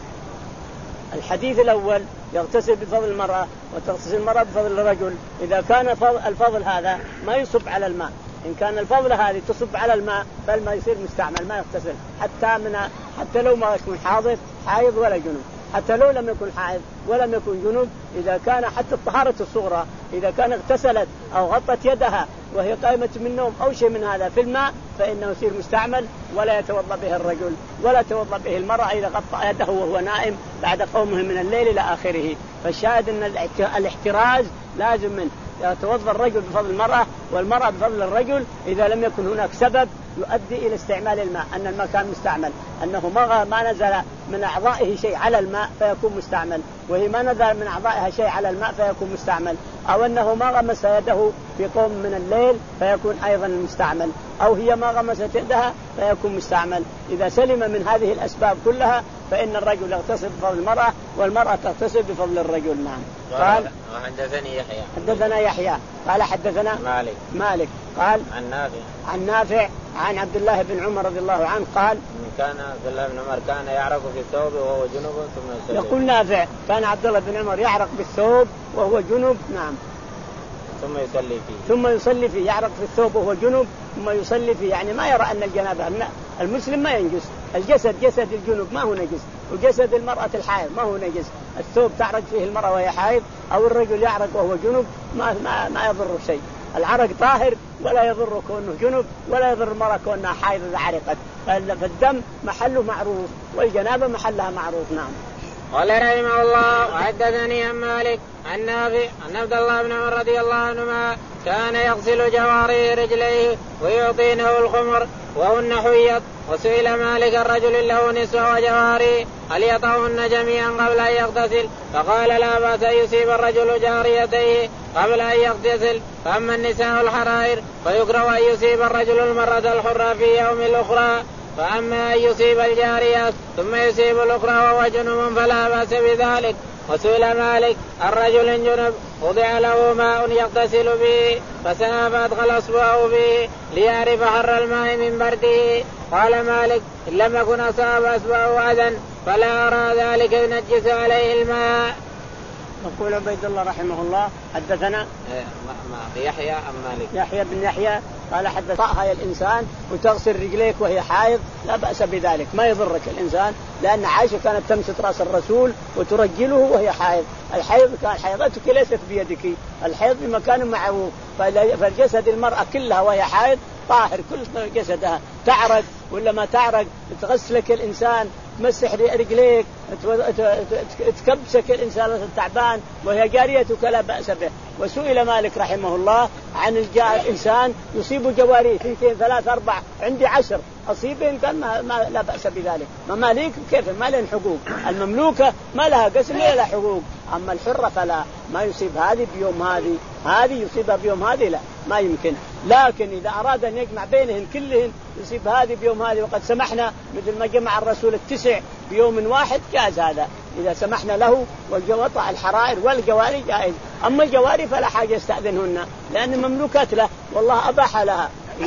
S2: الحديث الأول يغتسل بفضل المرأة وتغتسل المرأة بفضل الرجل إذا كان الفضل هذا ما يصب على الماء، إن كان الفضل هذه تصب على الماء فالماء يصير مستعمل ما يغتسل حتى من حتى لو ما يكون حاضر حائض ولا جنوب، حتى لو لم يكن حائض ولم يكن جنوب، إذا كان حتى الطهارة الصغرى إذا كان اغتسلت أو غطت يدها وهي قائمة من النوم أو شيء من هذا في الماء فإنه يصير مستعمل ولا يتوضأ به الرجل ولا توضأ به المرأة إذا غطى يده وهو نائم بعد قومه من الليل إلى آخره. فالشاهد أن الاحتراز لازم منه، يتوضأ الرجل بفضل المرأة والمرأة بفضل الرجل إذا لم يكن هناك سبب يؤدي إلى استعمال الماء، أن الماء كان مستعمل، أنه ما نزل من أعضائه شيء على الماء فيكون مستعمل، وهي ما نزل من أعضائها شيء على الماء فيكون مستعمل، أو أنه ما غمس يده في قوم من الليل فيكون أيضا مستعمل، أو هي ما غمست يدها فيكون مستعمل. إذا سلم من هذه الأسباب كلها فإن الرجل يغتسل بفضل المرأة والمرأة تغتسل بفضل الرجل. نعم.
S1: قال حدثني يحيى
S2: حدثنا يحيى قال حدثنا
S1: مالك
S2: مالك قال
S1: عن نافع
S2: عن نافع عن عبد الله بن عمر رضي الله عنه قال
S1: كان عبد الله بن عمر كان يعرق في الثوب وهو جنوب ثم يصلي.
S2: يقول نافع كان عبد الله بن عمر يعرق بالثوب وهو جنوب. نعم.
S1: ثم يصلي فيه
S2: ثم يصلي فيه يعرق في الثوب وهو جنوب ثم يصلي فيه، يعني ما يرى أن الجنابة المسلم ما ينجس، الجسد جسد الجنوب ما هو نجس، وجسد المرأة الحائض ما هو نجس. الثوب تعرق فيه المرأة وهي حائض أو الرجل يعرق وهو جنوب ما ما, ما يضر شيء. العرق طاهر ولا يضر كونه جنب ولا يضر المرأة كونها حائض إذا عرقت، فالدم محله معروف والجنابة محلها معروف. نعم.
S1: قال رحمه الله وحدثني عن مالك عن نافع عن عبد الله بن عمر رضي الله عنهما كان يغسل جواريه رجليه ويعطينه الخمر وهن حيض. وسئل مالك الرجل له نسوة وجواري هل يطعهن جميعا قبل أن يغتسل؟ فقال لا بأس أن يصيب الرجل جاريتيه قبل أن يغتسل. فأما النساء الحرائر فيكره أن يصيب الرجل المرأة الحرة في يوم الأخرى، فأما أن يصيب الجارية ثم يصيب الأخرى وهو جنب فلا بأس بذلك. وسئل مالك الرجل جنب وضع له ماء يغتسل به فساء فأدخل أصبعه به ليعرف حر الماء من برده. قال مالك إن لم يكن أصاب أصبعه أذى فلا أرى ذلك ينجس عليه الماء.
S2: يقول عبيد الله رحمه الله حدثنا
S1: يحيى عن مالك
S2: يحيى بن يحيى قال حدثها الإنسان وتغسل رجليك وهي حائض لا بأس بذلك، ما يضرك الإنسان، لأن عائشة كانت تمسك رأس الرسول وترجله وهي حائض. الحيض كان حيضتك ليست بيدك، الحيض بمكان معروف، فالجسد المرأة كلها وهي حائض طاهر كل جسدها، تعرق ولا ما تعرق تغسلك الإنسان، تمسح رجليك، تكبسك الإنسان التعبان وهي جاريتك لا بأس به. وسئل مالك رحمه الله عن الجاء الإنسان يصيب جواريه اثنتين ثلاث أربع عندي عشر أصيبهم كان ما, ما لا بأس بذلك. مماليك كيف ما لهم حقوق، المملوكة ما لها قسم ولا لها حقوق، أما الحرة فلا، ما يصيب هذه بيوم هذه هذه يصيبها بيوم هذه لا ما يمكن. لكن إذا أراد أن يجمع بينهن كلهن يصيب هذه بيوم هذه، وقد سمحنا مثل ما جمع الرسول التسع بيوم واحد جاز هذا إذا سمحنا له. والجوطة الحرائر والجواري جائز، أما الجواري فلا حاجة يستأذنهن لأن مملوكات له والله أباح لها،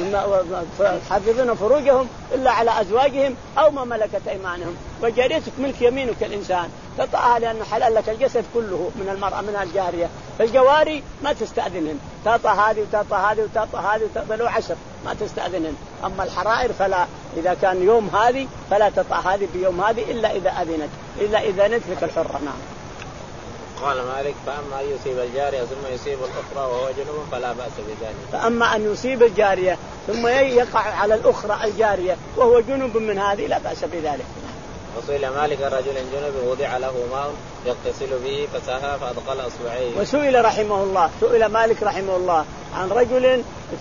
S2: حافظون فروجهم إلا على أزواجهم أو ما ملكت أيمانهم. وجاريتك ملك يمينك الإنسان تطأها لأن حلال لك الجسد كله من المرأة من الجارية. فالجواري ما تستأذنهن، تطأ هذه وتطأ هذه وتطأ هذه وتطأ عشر ما تستأذنهن. أما الحرائر فلا، إذا كان يوم هذه فلا تطأ هذه بيوم هذه إلا إذا أذنت إلا إذا نترك الحرة. نعم.
S1: قال مالك فأما أن يصيب الجارية ثم يصيب الأخرى وهو جنوب فلا بأس بذلك.
S2: فأما أن يصيب الجارية ثم يقع على الأخرى الجارية وهو جنوب من هذه لا بأس بذلك.
S1: وسئل مالك الرجل جنوب وضع له ماء يغتسل به فساها فأدخل أصبعيه.
S2: وسئل رحمه الله سئل مالك رحمه الله عن رجل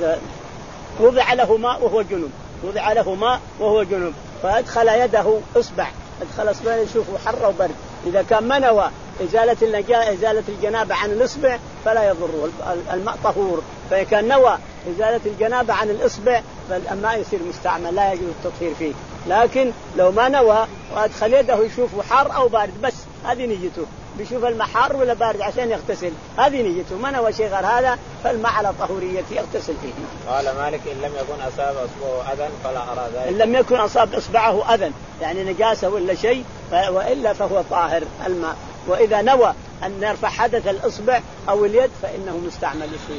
S2: وضع له ماء وهو جنوب وضع له ماء وهو جنوب فأدخل يده إصبع أدخل إصبع يشوفه حر وبرد. إذا كان منوى إزالة النجاة إزالة الجنابة عن الإصبع فلا يضره، الماء طهور. فكان نوى إزالة الجنابة عن الإصبع فالماء يصير مستعمل لا يجوز التطهير فيه. لكن لو ما نوى وأدخل يده يشوفه حار أو بارد بس هذه نيته، بيشوف الماء حار ولا بارد عشان يغتسل هذه نيته، ما نوى شيء غير هذا فالماء على طهوريته يغتسل فيه.
S1: قال مالك إن لم يكن أصاب أصبعه أذى فلا أرى ذلك.
S2: إن لم يكن أصاب إصبعه أذى يعني نجاسة ولا شيء وإلا فهو طاهر الماء. وإذا نوى أن يرفع حدث الإصبع أو اليد فإنه مستعمل يصير.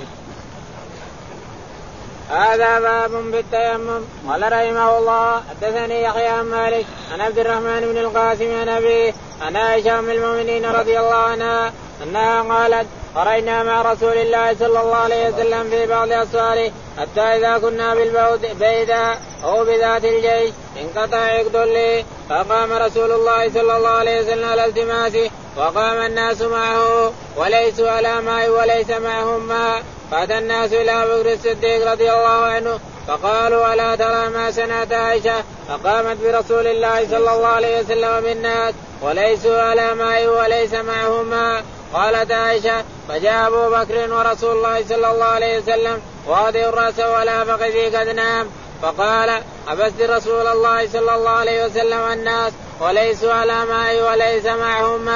S1: هذا باب بالتيمم. قال رحمه الله حدثني يحيى عن مالك عن عبد الرحمن بن القاسم عن أبيه عن عائشة أم المؤمنين رضي الله عنها أنها قالت خرجنا مع رسول الله صلى الله عليه وسلم في بعض أسفاره حتى إذا كنا بالبيداء أو بذات الجيش انقطع عقد لي فقام رسول الله صلى الله عليه وسلم على التماسه وقام الناس معه وليسوا على ماء وليس معهم ماء. فأتى الناس إلى بكر الصديق رضي الله عنه فقالوا ألا ترى ما صنعت عائشة؟ فقامت برسول الله صلى الله عليه وسلم بالناس وليسوا على ماء وليس معهم ماء. قالت عائشة فجاء أبو بكر ورسول الله صلى الله عليه وسلم واضع الرأس ولا فخذي قد نام فقال حبست رسول الله صلى الله عليه وسلم الناس وليسوا على ماء وليس معهم ماء.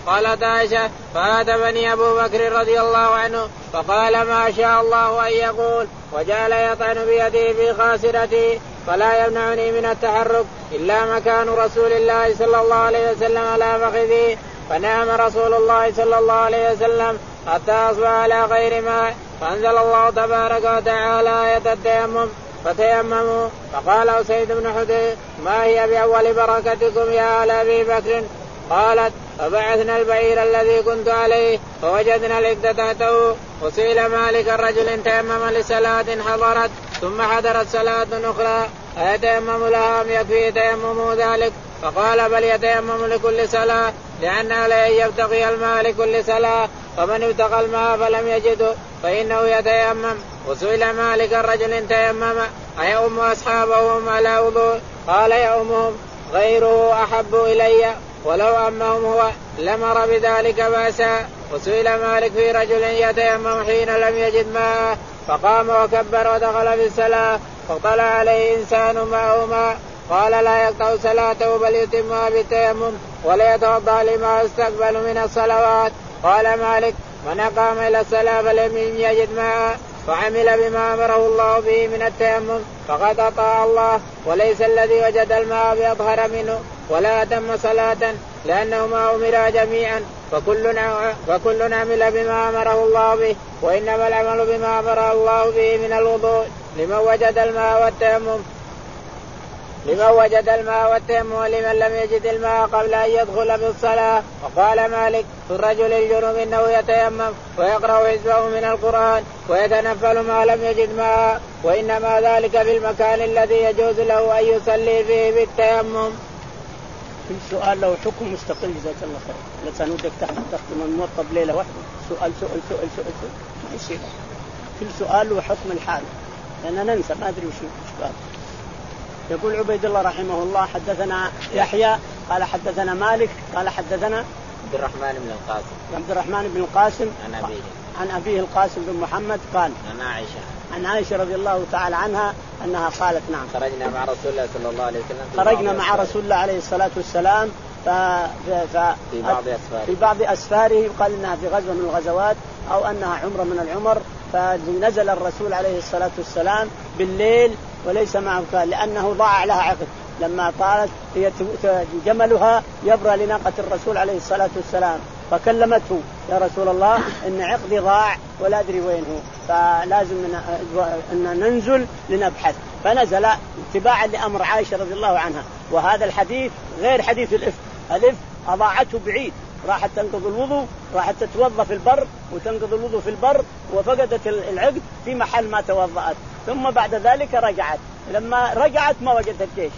S1: قالت عائشة فهاتفني أبو بكر رضي الله عنه فقال ما شاء الله أن يقول وجعل يطعن بيده في خاسرتي فلا يمنعني من التحرك إلا مكان رسول الله صلى الله عليه وسلم على فخذي فنام رسول الله صلى الله عليه وسلم حتى أصبح على غير ماء فأنزل الله تبارك وتعالى آية التيمم فتيمموا. فقال أسيد بن حدير ما هي بأول بركتكم يا آل أبي بكر؟ قالت فبعثنا البعير الذي كنت عليه فوجدنا العقد تحته. وسئل مالك الرجل تيمم لصلاة حضرت ثم حضرت صلاة أخرى أيتيمم لها أم يكفي تيمم ذلك؟ فقال بل يتيمم لكل صلاة لأن عليه يبتغي الماء لكل صلاة فمن ابتغى الماء فلم يجده فإنه يتيمم. وسئل مالك الرجل تيمم أيؤم أصحابهم على وضوء؟ قال يؤمهم غيره أحب إلي ولو أمهم هو لمر بذلك بأسا. وسئل مالك في رجل يتيمم حين لم يجد ماء فقام وكبر ودخل في الصلاة فطلع عليه إنسان معه ماء قال لا يقطع صلاته بل يتمها بالتيمم ولا يتوضأ لما يستقبل من الصلوات. قال مالك من قام إلى الصلاة فلم يجد ماء فعمل بما أمره الله به من التيمم فقد أطاع الله وليس الذي وجد الماء بأطهر منه ولا أتم صلاة لأنهما أمرا جميعا فكل عمل بما أمره الله به وإنما العمل بما أمره الله به من الوضوء لمن وجد الماء والتيمم لمن وجد الماء والتيمم ولمن لم يجد الماء قبل أن يدخل في الصلاة. وقال مالك في الرجل الجنوب إنه يتيمم ويقرأ حزبه من القرآن ويتنفل ما لم يجد ماء وإنما ذلك في المكان الذي يجوز له أن يصلي فيه بالتيمم.
S2: كل سؤال له حكم مستقل جزاك الله خير. لسانودك تختم الموطب ليلة واحدة سؤال سؤال سؤال سؤال سؤال ما يصير. كل سؤال له حكم الحال لأننا ننسى ما أدري وش السؤال. يقول عبيد الله رحمه الله حدثنا يحيى قال حدثنا مالك قال حدثنا
S1: عبد الرحمن بن القاسم
S2: عبد الرحمن بن القاسم
S1: عن أبيه
S2: عن أبيه القاسم بن محمد قال
S1: عن عائشة
S2: عن عائشة رضي الله تعالى عنها أنها قالت نعم
S1: خرجنا مع رسول الله صلى الله عليه وسلم
S2: خرجنا مع رسول الله عليه الصلاة والسلام ف... ف...
S1: في بعض أسفاره
S2: في بعض أسفاره يقال إنها في غزوة من الغزوات أو أنها عمرة من العمر فنزل الرسول عليه الصلاة والسلام بالليل وليس معه كان لأنه ضاع لها عقد لما طالت هي جملها يبرى لناقة الرسول عليه الصلاة والسلام فكلمته يا رسول الله إن عقدي ضاع ولا أدري وين هو فلازم أن ننزل لنبحث فنزل اتباعا لأمر عائشة رضي الله عنها. وهذا الحديث غير حديث الإفك. الإفك أضاعته بعيد راحت تنقض الوضوء راحت تتوضأ في البر وتنقض الوضوء في البر وفقدت العقد في محل ما توضأت ثم بعد ذلك رجعت لما رجعت ما وجدت الجيش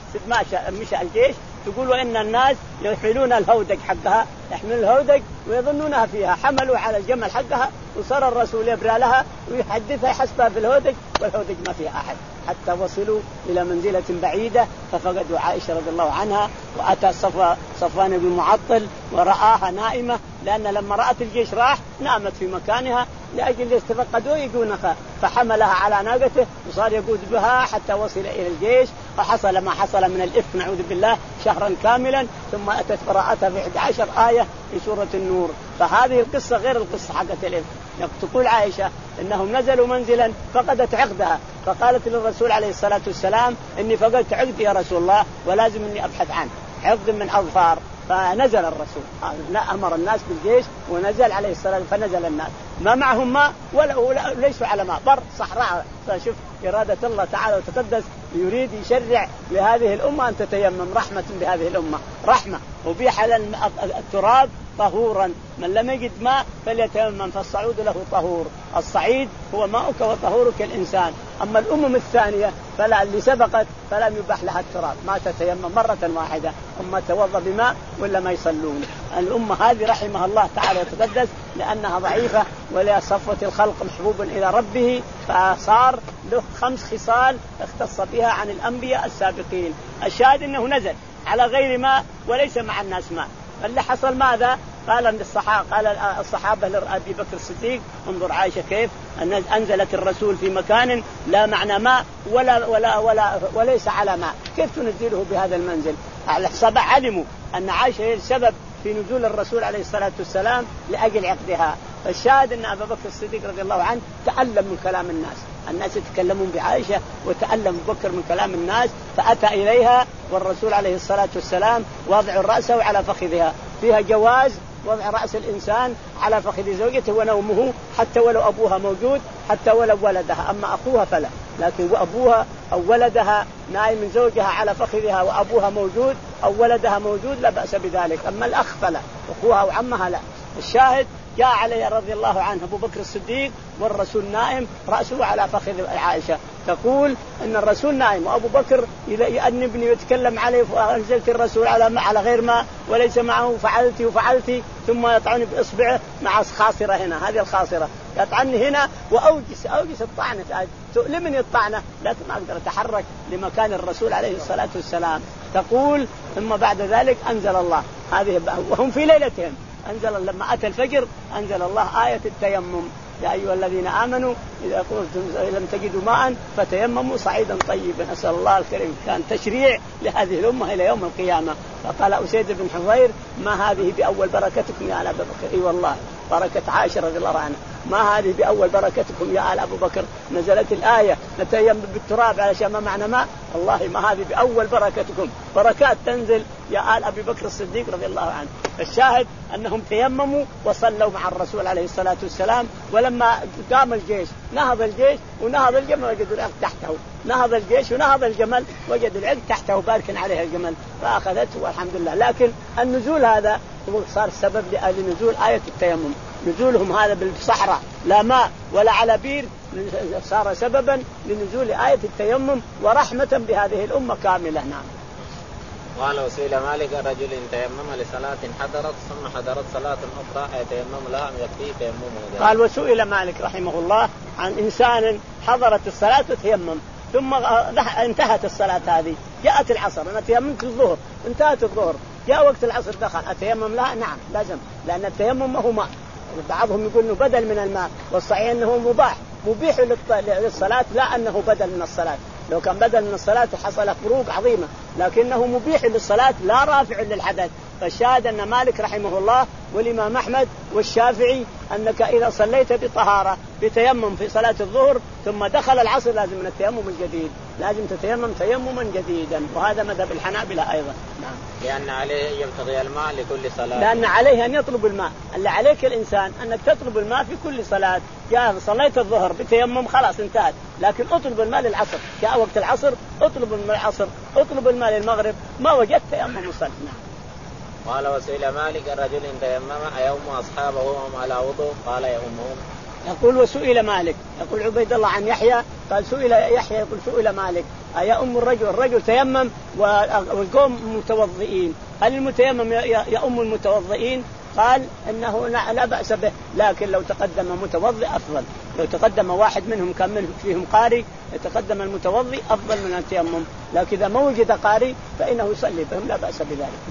S2: مشى الجيش تقول وإن الناس يحملون الهودج حقها يحملون الهودج ويظنونها فيها حملوا على الجمل حقها وصار الرسول يبرى لها ويحدثها يحسبها في الهودج والهودج ما فيها أحد حتى وصلوا إلى منزلة بعيدة ففقدوا عائشة رضي الله عنها. وأتى صفوان بن معطل ورآها نائمة لأن لما رأت الجيش راح نامت في مكانها لأجل يستفقدوا يقونها فحملها على ناقته وصار يقود بها حتى وصل إلى الجيش فحصل ما حصل من الإفك نعوذ بالله شهرا كاملا ثم أتت براءتها في أحد عشر آية في سورة النور. فهذه القصة غير القصة حقت الإفك. تقول عائشة إنهم نزلوا منزلا فقدت عقدها فقالت للرسول عليه الصلاة والسلام إني فقدت عقدي يا رسول الله ولازم إني أبحث عنه عقد من أظفار. فنزل الرسول لا أمر الناس بالجيش ونزل عليه الصلاة فنزل الناس ما معهم ماء ولا, ولا ليسوا على ماء بر صحراء. فشوف إرادة الله تعالى وتقدس يريد يشرع لهذه الأمة أن تتيمم رحمة بهذه الأمة رحمة وبيح التراب طهورا من لم يجد ماء فليتيمم فالصعود له طهور. الصعيد هو ماؤك وطهورك الإنسان. أما الأمم الثانية فلا اللي سبقت فلم يبح لها التراب ما تتيمم مرة واحدة أما توضأ بماء ولا ما يصلون. الأمة هذه رحمها الله تعالى وتقدس لأنها ضعيفة ولا صفوة الخلق محبوب إلى ربه فصار له خمس خصال اختص بها عن الأنبياء السابقين. الشاهد أنه نزل على غير ماء وليس مع الناس ماء. اللي حصل ماذا؟ قال الصحابة قال الصحابة لأبي بكر الصديق انظر عائشة كيف أن أنزلت الرسول في مكان لا معنى ماء ولا ولا ولا وليس على ماء كيف تنزله بهذا المنزل؟ الصحابة علموا أن عائشة هي السبب في نزول الرسول عليه الصلاة والسلام لأجل عقدها. فالشاهد أن أبا بكر الصديق رضي الله عنه تألم من كلام الناس، الناس يتكلمون بعائشة وتألم بكر من كلام الناس، فأتى إليها والرسول عليه الصلاة والسلام واضع رأسه على فخذها، فيها جواز وضع رأس الإنسان على فخذ زوجته ونومه حتى ولو أبوها موجود، حتى ولو ولدها، أما أخوها فلا، لكن أبوها أو ولدها نايم من زوجها على فخذها وأبوها موجود أو ولدها موجود لا بأس بذلك، أما الأخ فلا، أخوها وعمها لا. الشاهد جاء عليه رضي الله عنه أبو بكر الصديق والرسول نائم رأسه على فخذ عائشة، تقول إن الرسول نائم وأبو بكر يأنبني ويتكلم عليه، فأنزلت الرسول على على غير ما وليس معه، فعلتي وفعلتي، ثم يطعني بإصبعه مع خاصرة هنا، هذه الخاصرة يطعني هنا وأوجس أوجس الطعنة، تؤلمني الطعنة لكن ما أقدر أتحرك لمكان الرسول عليه الصلاة والسلام. تقول ثم بعد ذلك أنزل الله هذه وهم في ليلتهم، أنزل لما أتى الفجر أنزل الله آية التيمم، يا أيها الذين آمنوا إذا قلتم لم تجدوا ماء فتيمموا صعيدا طيبا. أسأل الله الكريم كان تشريع لهذه الأمة إلى يوم القيامة. فقال أسيد بن حضير ما هذه بأول بركتكم يا آل أبي بكر؟ إي والله بركة عائشة رضي الله عنها، ما هذه بأول بركتكم يا آل أبو بكر؟ نزلت الآية نتيمم بالتراب علشان ما معنى ما، والله ما هذه بأول بركتكم، بركات تنزل يا آل أبي بكر الصديق رضي الله عنه. الشاهد أنهم تيمموا وصلوا مع الرسول عليه الصلاة والسلام، ولما قام الجيش نهض الجيش ونهض الجمل وجدوا العقد تحته، نهض الجيش ونهض الجمل وجدوا العقد تحته باركن عليها الجمل فأخذته والحمد لله. لكن النزول هذا صار سبب لنزول آية التيمم، نزولهم هذا بالصحراء لا ماء ولا على بير صار سببا لنزول آية التيمم ورحمة بهذه الأمة كاملة. نعم.
S1: قال وسئل مالك الرجل تيمم لصلاة حضرت ثم حضرت صلاة أخرى يتيمم لها أم يكفيه تيممه؟
S2: قال وسئل مالك رحمه الله عن إنسان حضرت الصلاة وتيمم ثم انتهت الصلاة هذه، جاءت العصر أنا تيممت الظهر انتهت الظهر، جاء وقت العصر دخل أتيمم لها؟ نعم لازم، لأن التيمم هو ماء، بعضهم يقول إنه بدل من الماء، والصحيح أنه مباح مبيح للصلاة لا أنه بدل من الصلاة، لو كان بدل من الصلاة حصل فروق عظيمة، لكنه مبيح للصلاة لا رافع للحدث. فالشاهد أن مالك رحمه الله والإمام أحمد والشافعي أنك إذا صليت بطهارة بتيمم في صلاة الظهر ثم دخل العصر لازم من التيمم الجديد، لازم تتيمم تيمما جديدا، وهذا مذهب الحنابلة أيضا. نعم.
S1: لأن عليه يبتغي الماء لكل صلاة،
S2: لأن عليه أن يطلب الماء، اللي عليك الإنسان أنك تطلب الماء في كل صلاة. جاء صليت الظهر بتيمم خلاص انتهت، لكن اطلب الماء للعصر، جاء وقت العصر اطلب الماء للعصر، اطلب الماء للمغرب، ما وجدت تيمم وصل. نعم.
S1: قال وسئل مالك الرجل تيمم أيوم أصحابه وهم على وضوء؟ قال يؤمهم.
S2: يقول وسئل مالك، يقول عبيد الله عن يحيى قال سئل يحيى يقول سئل مالك أيؤم الرجل؟ الرجل تيمم والقوم متوضئين، هل المتيمم يؤم المتوضئين؟ قال إنه لا بأس به، لكن لو تقدم متوضئ أفضل، لو تقدم واحد منهم كان منهم فيهم قاري يتقدم المتوضئ أفضل من التيمم، لكن إذا ما وجد قاري فإنه يصلي بهم لا بأس بذلك.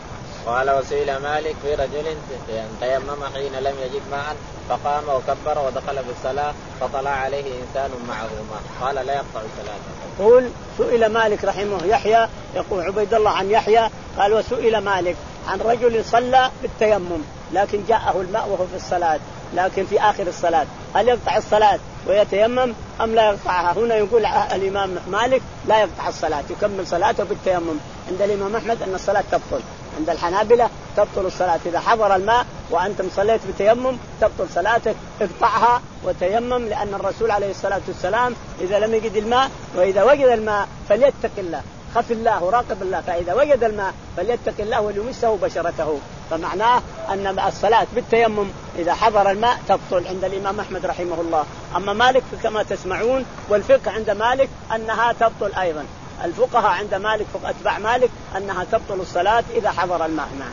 S1: قال وسئل مالك في رجل تيمم حين لم يجد ماء فقام وكبر ودخل في الصلاة فطلع عليه إنسان معه ماء قال لا يقطع صلاته.
S2: يقول سئل مالك رحمه يحيى يقول عبيد الله عن يحيى قال وسئل مالك عن رجل صلى بالتيمم لكن جاءه الماء وهو في الصلاة، لكن في آخر الصلاة هل يقطع الصلاة ويتيمم أم لا يقطعها؟ هنا يقول الإمام مالك لا يقطع الصلاة، يكمل صلاته بالتيمم. عند الإمام أحمد أن الصلاة تبطل، عند الحنابلة تبطل الصلاة إذا حضر الماء وأنتم صليت بتيمم تبطل صلاتك، اقطعها وتيمم، لأن الرسول عليه الصلاة والسلام إذا لم يجد الماء وإذا وجد الماء فليتق الله، خف الله وراقب الله، فإذا وجد الماء فليتق الله وليمسه بشرته، فمعناه أن الصلاة بالتيمم إذا حضر الماء تبطل عند الإمام أحمد رحمه الله. أما مالك كما تسمعون والفقه عند مالك أنها تبطل أيضا، الفقهاء عند مالك فقه أتباع مالك أنها تبطل الصلاة إذا حضر الماء. نعم.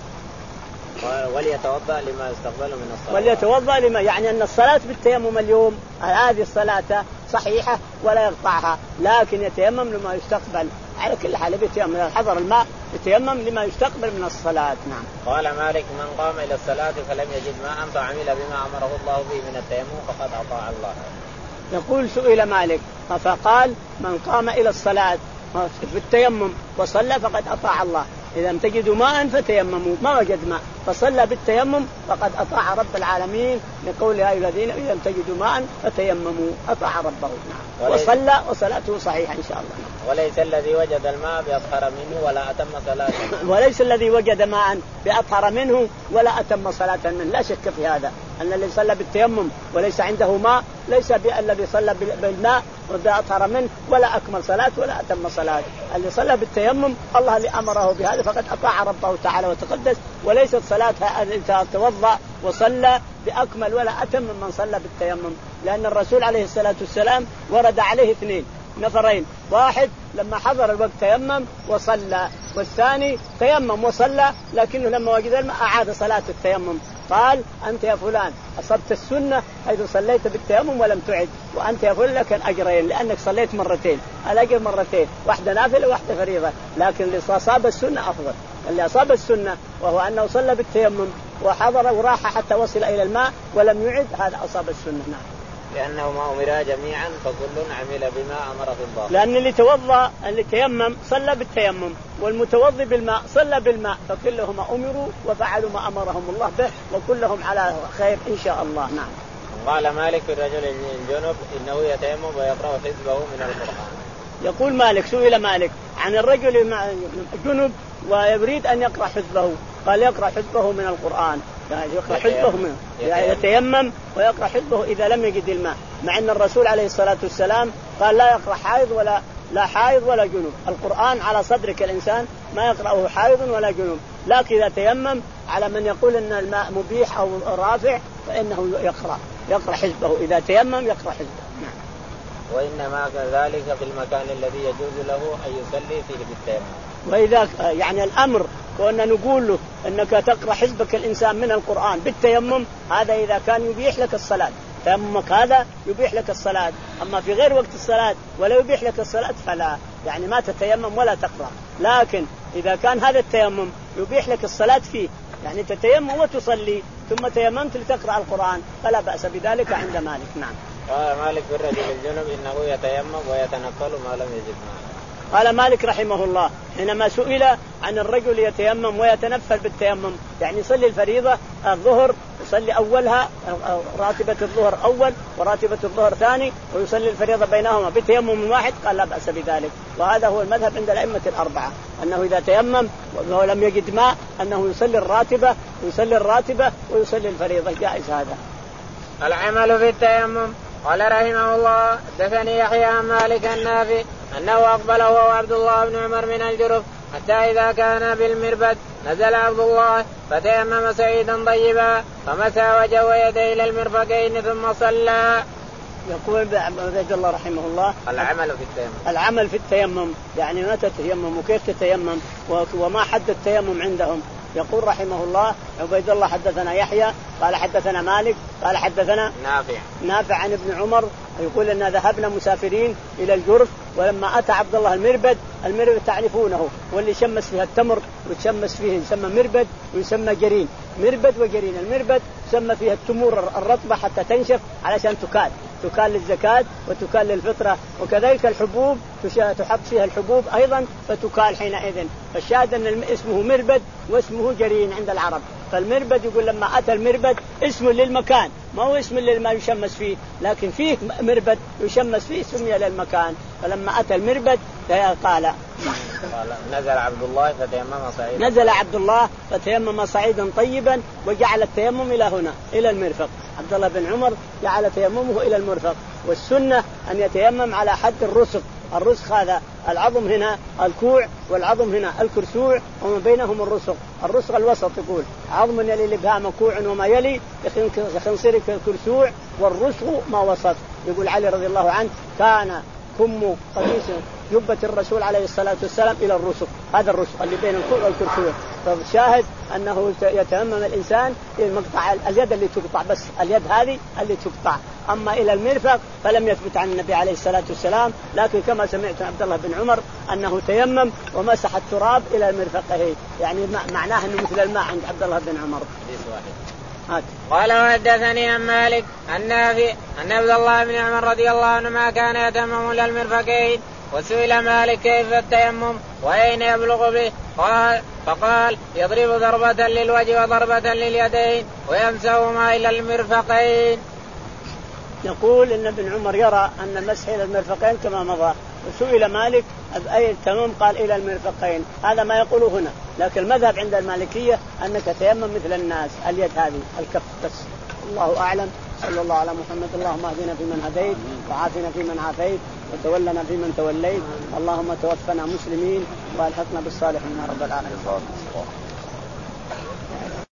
S1: وليتوضأ لما يستقبل من الصلاة،
S2: وليتوضأ لما يعني أن الصلاة بالتيمم اليوم هذه الصلاة صحيحة ولا يقطعها، لكن يتيمم لما يستقبل على كل حال، بيتيمم إذا حضر الماء يتيمم لما يستقبل من الصلاة. نعم.
S1: قال مالك من قام إلى الصلاة فلم يجد ماء فعمل بما أمره الله به من التيمم فقد أطاع الله.
S2: يقول سئل مالك فقال من قام إلى الصلاة بالتيمم وصلى فقد أطاع الله، إذا لم تجدوا ماء فتيمموا، ما وجد ماء فصلى بالتيمم فقد أطاع رب العالمين لقول يا أيها الذين إذا لم تجدوا ماء فتيمموا أطاع ربه. نعم. وصلى وصلاته صحيحة إن شاء الله.
S1: وليس الذي وجد الماء بأطهر منه ولا أتم صلاة
S2: وليس الذي وجد ماء بأطهر منه ولا أتم صلاة منه، لا شك في هذا أن الذي صلى بالتيمم وليس عنده ماء ليس الذي صلى بالماء وأطهر منه ولا أكمل صلاة ولا أتم صلاة. اللي صلى بالتيمم الله اللي أمره بهذا فقد أطاع ربه تعالى وتقدس، وليست صلاة إذا توضأ وصلى بأكمل ولا أتم من صلى بالتيمم، لأن الرسول عليه الصلاة والسلام ورد عليه اثنين نفرين، واحد لما حضر الوقت تيمم وصلى، والثاني تيمم وصلى لكنه لما وجد الماء أعاد صلاة التيمم. قال أنت يا فلان أصبت السنة حيث صليت بالتيمم ولم تعد، وأنت يا فلان لك أجرين لأنك صليت مرتين، الأجر مرتين، واحدة نافلة واحدة فريضة، لكن اللي أصاب السنة أفضل. اللي أصاب السنة وهو أنه صلى بالتيمم وحضر وراح حتى وصل إلى الماء ولم يعد هذا أصاب السنة. نعم.
S1: لأنهما أمرا جميعا فكل عمل بما أمره الله.
S2: لأن اللي توضأ اللي تيمم صلى بالتيمم، والمتوضي بالماء صلى بالماء، فكلهما أمروا وفعلوا ما أمرهم الله به وكلهم على خير إن شاء الله. نعم.
S1: قال مالك في الرجل الجنب إنه يتيمم ويقرأ حزبه من القرآن.
S2: يقول مالك سئل مالك عن الرجل الجنب ويريد أن يقرأ حزبه، قال يقرأ حزبه من القرآن، يعني يقرأ حزبه منه، يعني يتيمم ويقرأ حزبه إذا لم يجد الماء، مع أن الرسول عليه الصلاة والسلام قال لا يقرأ حائض ولا لا حائض ولا جنوب، القرآن على صدرك الإنسان ما يقرأه حائض ولا جنوب، لكن إذا تيمم على من يقول أن الماء مبيح أو رافع فإنه يقرأ يقرأ حزبه، إذا تيمم يقرأ حزبه. نعم.
S1: وإنما كذلك في المكان الذي يجوز له أن يصلي فيه بالتيمم.
S2: وإذا يعني الأمر كنا نقول له أنك تقرأ حزبك الإنسان من القرآن بالتيمم، هذا إذا كان يبيح لك الصلاة، تيممك هذا يبيح لك الصلاة، أما في غير وقت الصلاة ولا يبيح لك الصلاة فلا، يعني ما تتيمم ولا تقرأ. لكن إذا كان هذا التيمم يبيح لك الصلاة فيه، يعني تتيمم وتصلي ثم تيممت لتقرأ القرآن فلا بأس بذلك عند مالك. نعم.
S1: قال مالك في الرجل الجنب إنه يتيمم ويتنفل ما لم يجد ماء.
S2: قال مالك رحمه الله حينما سئل عن الرجل يتيمم ويتنفل بالتيمم، يعني يصلي الفريضة الظهر يصلي أولها راتبة الظهر أول وراتبة الظهر ثاني ويصلي الفريضة بينهما بتيمم واحد، قال لا بأس بذلك، وهذا هو المذهب عند الأئمة الأربعة أنه إذا تيمم ولم يجد ماء أنه يصلي الراتبة ويصلي الراتبة ويصلي الفريضة، جائز هذا.
S1: العمل في التيمم. قال رحمه الله حدثني يحيى عن مالك النافع أنه أقبل هو وعبد الله بن عمر من الجرف حتى إذا كان بالمربد نزل عبد الله فتيمم سعيدا طيبا فمسى وجهه ويديه إلى المرفقين ثم صلى.
S2: يقول عبد الله رحمه الله
S1: العمل في التيمم.
S2: العمل في التيمم يعني متى تتيمم وكيف تتيمم وما حد التيمم عندهم. يقول رحمه الله عبيد الله حدثنا يحيى قال حدثنا مالك قال حدثنا
S1: نافع
S2: نافع عن ابن عمر يقول أننا ذهبنا مسافرين إلى الجرف، ولما أتى عبد الله المربد، المربد تعرفونه واللي يشمس فيها التمر ويشمس فيه يسمى مربد ويسمى جرين، مربد وجرين. المربد يسمى فيها التمور الرطبة حتى تنشف علشان تكال تكال للزكاة وتكال للفطرة، وكذلك الحبوب تحط فيها الحبوب أيضا فتكال حينئذ. فالشاهد أن اسمه مربد واسمه جرين عند العرب. فالمربد يقول لما أتى المربد اسم للمكان ما هو اسم للما يشمس فيه، لكن فيه مربد يشمس فيه سمي للمكان. فلما أتى المربد قال
S1: نزل عبد الله فتيمم صعيدا
S2: نزل عبد الله فتيمم صعيدا طيبا وجعل التيمم إلى هنا إلى المرفق. عبد الله بن عمر جعل تيممه إلى المرفق، والسنة أن يتيمم على حد الرسق. الرسق هذا العظم هنا الكوع والعظم هنا الكرسوع وما بينهم الرسق. الرسق الوسط يقول عظم يلي الإبهام كوع وما يلي خنصرك الكرسوع، والرسق ما وسط. يقول علي رضي الله عنه كان كم قميص جبة الرسول عليه الصلاة والسلام إلى الرسق، هذا الرسق اللي بين الكوع والكرسوع. فالشاهد أنه يتيمم الإنسان إلى مقطع اليد اللي تقطع، بس اليد هذه اللي تقطع، أما إلى المرفق فلم يثبت عن النبي عليه الصلاة والسلام. لكن كما سمعت عبد الله بن عمر أنه تيمم ومسح التراب إلى مرفقه، يعني معناه أنه مثل الماء عند عبد الله بن عمر.
S1: قال وحدثني عن مالك عن نافع أن عبد الله بن عمر رضي الله عنهما كان يتيمم إلى المرفقين وسئل مالك كيف التيمم وأين يبلغ به؟ قال فقال يضرب ضربة للوجه وضربة لليدين ويمسحهما إلى المرفقين.
S2: يقول إن ابن عمر يرى أن المسح إلى المرفقين كما مضى. وسئل مالك أي التيمم؟ قال إلى المرفقين. هذا ما يقوله هنا، لكن المذهب عند المالكية أنك تيمم مثل الناس، اليد هذه الكف بس. الله أعلم. صلى الله على محمد. اللهم اهدنا فيمن هديت وعافنا فيمن عافيت وتولنا فيمن توليت. اللهم توفنا مسلمين والحقنا بالصالحين يا رب العالمين.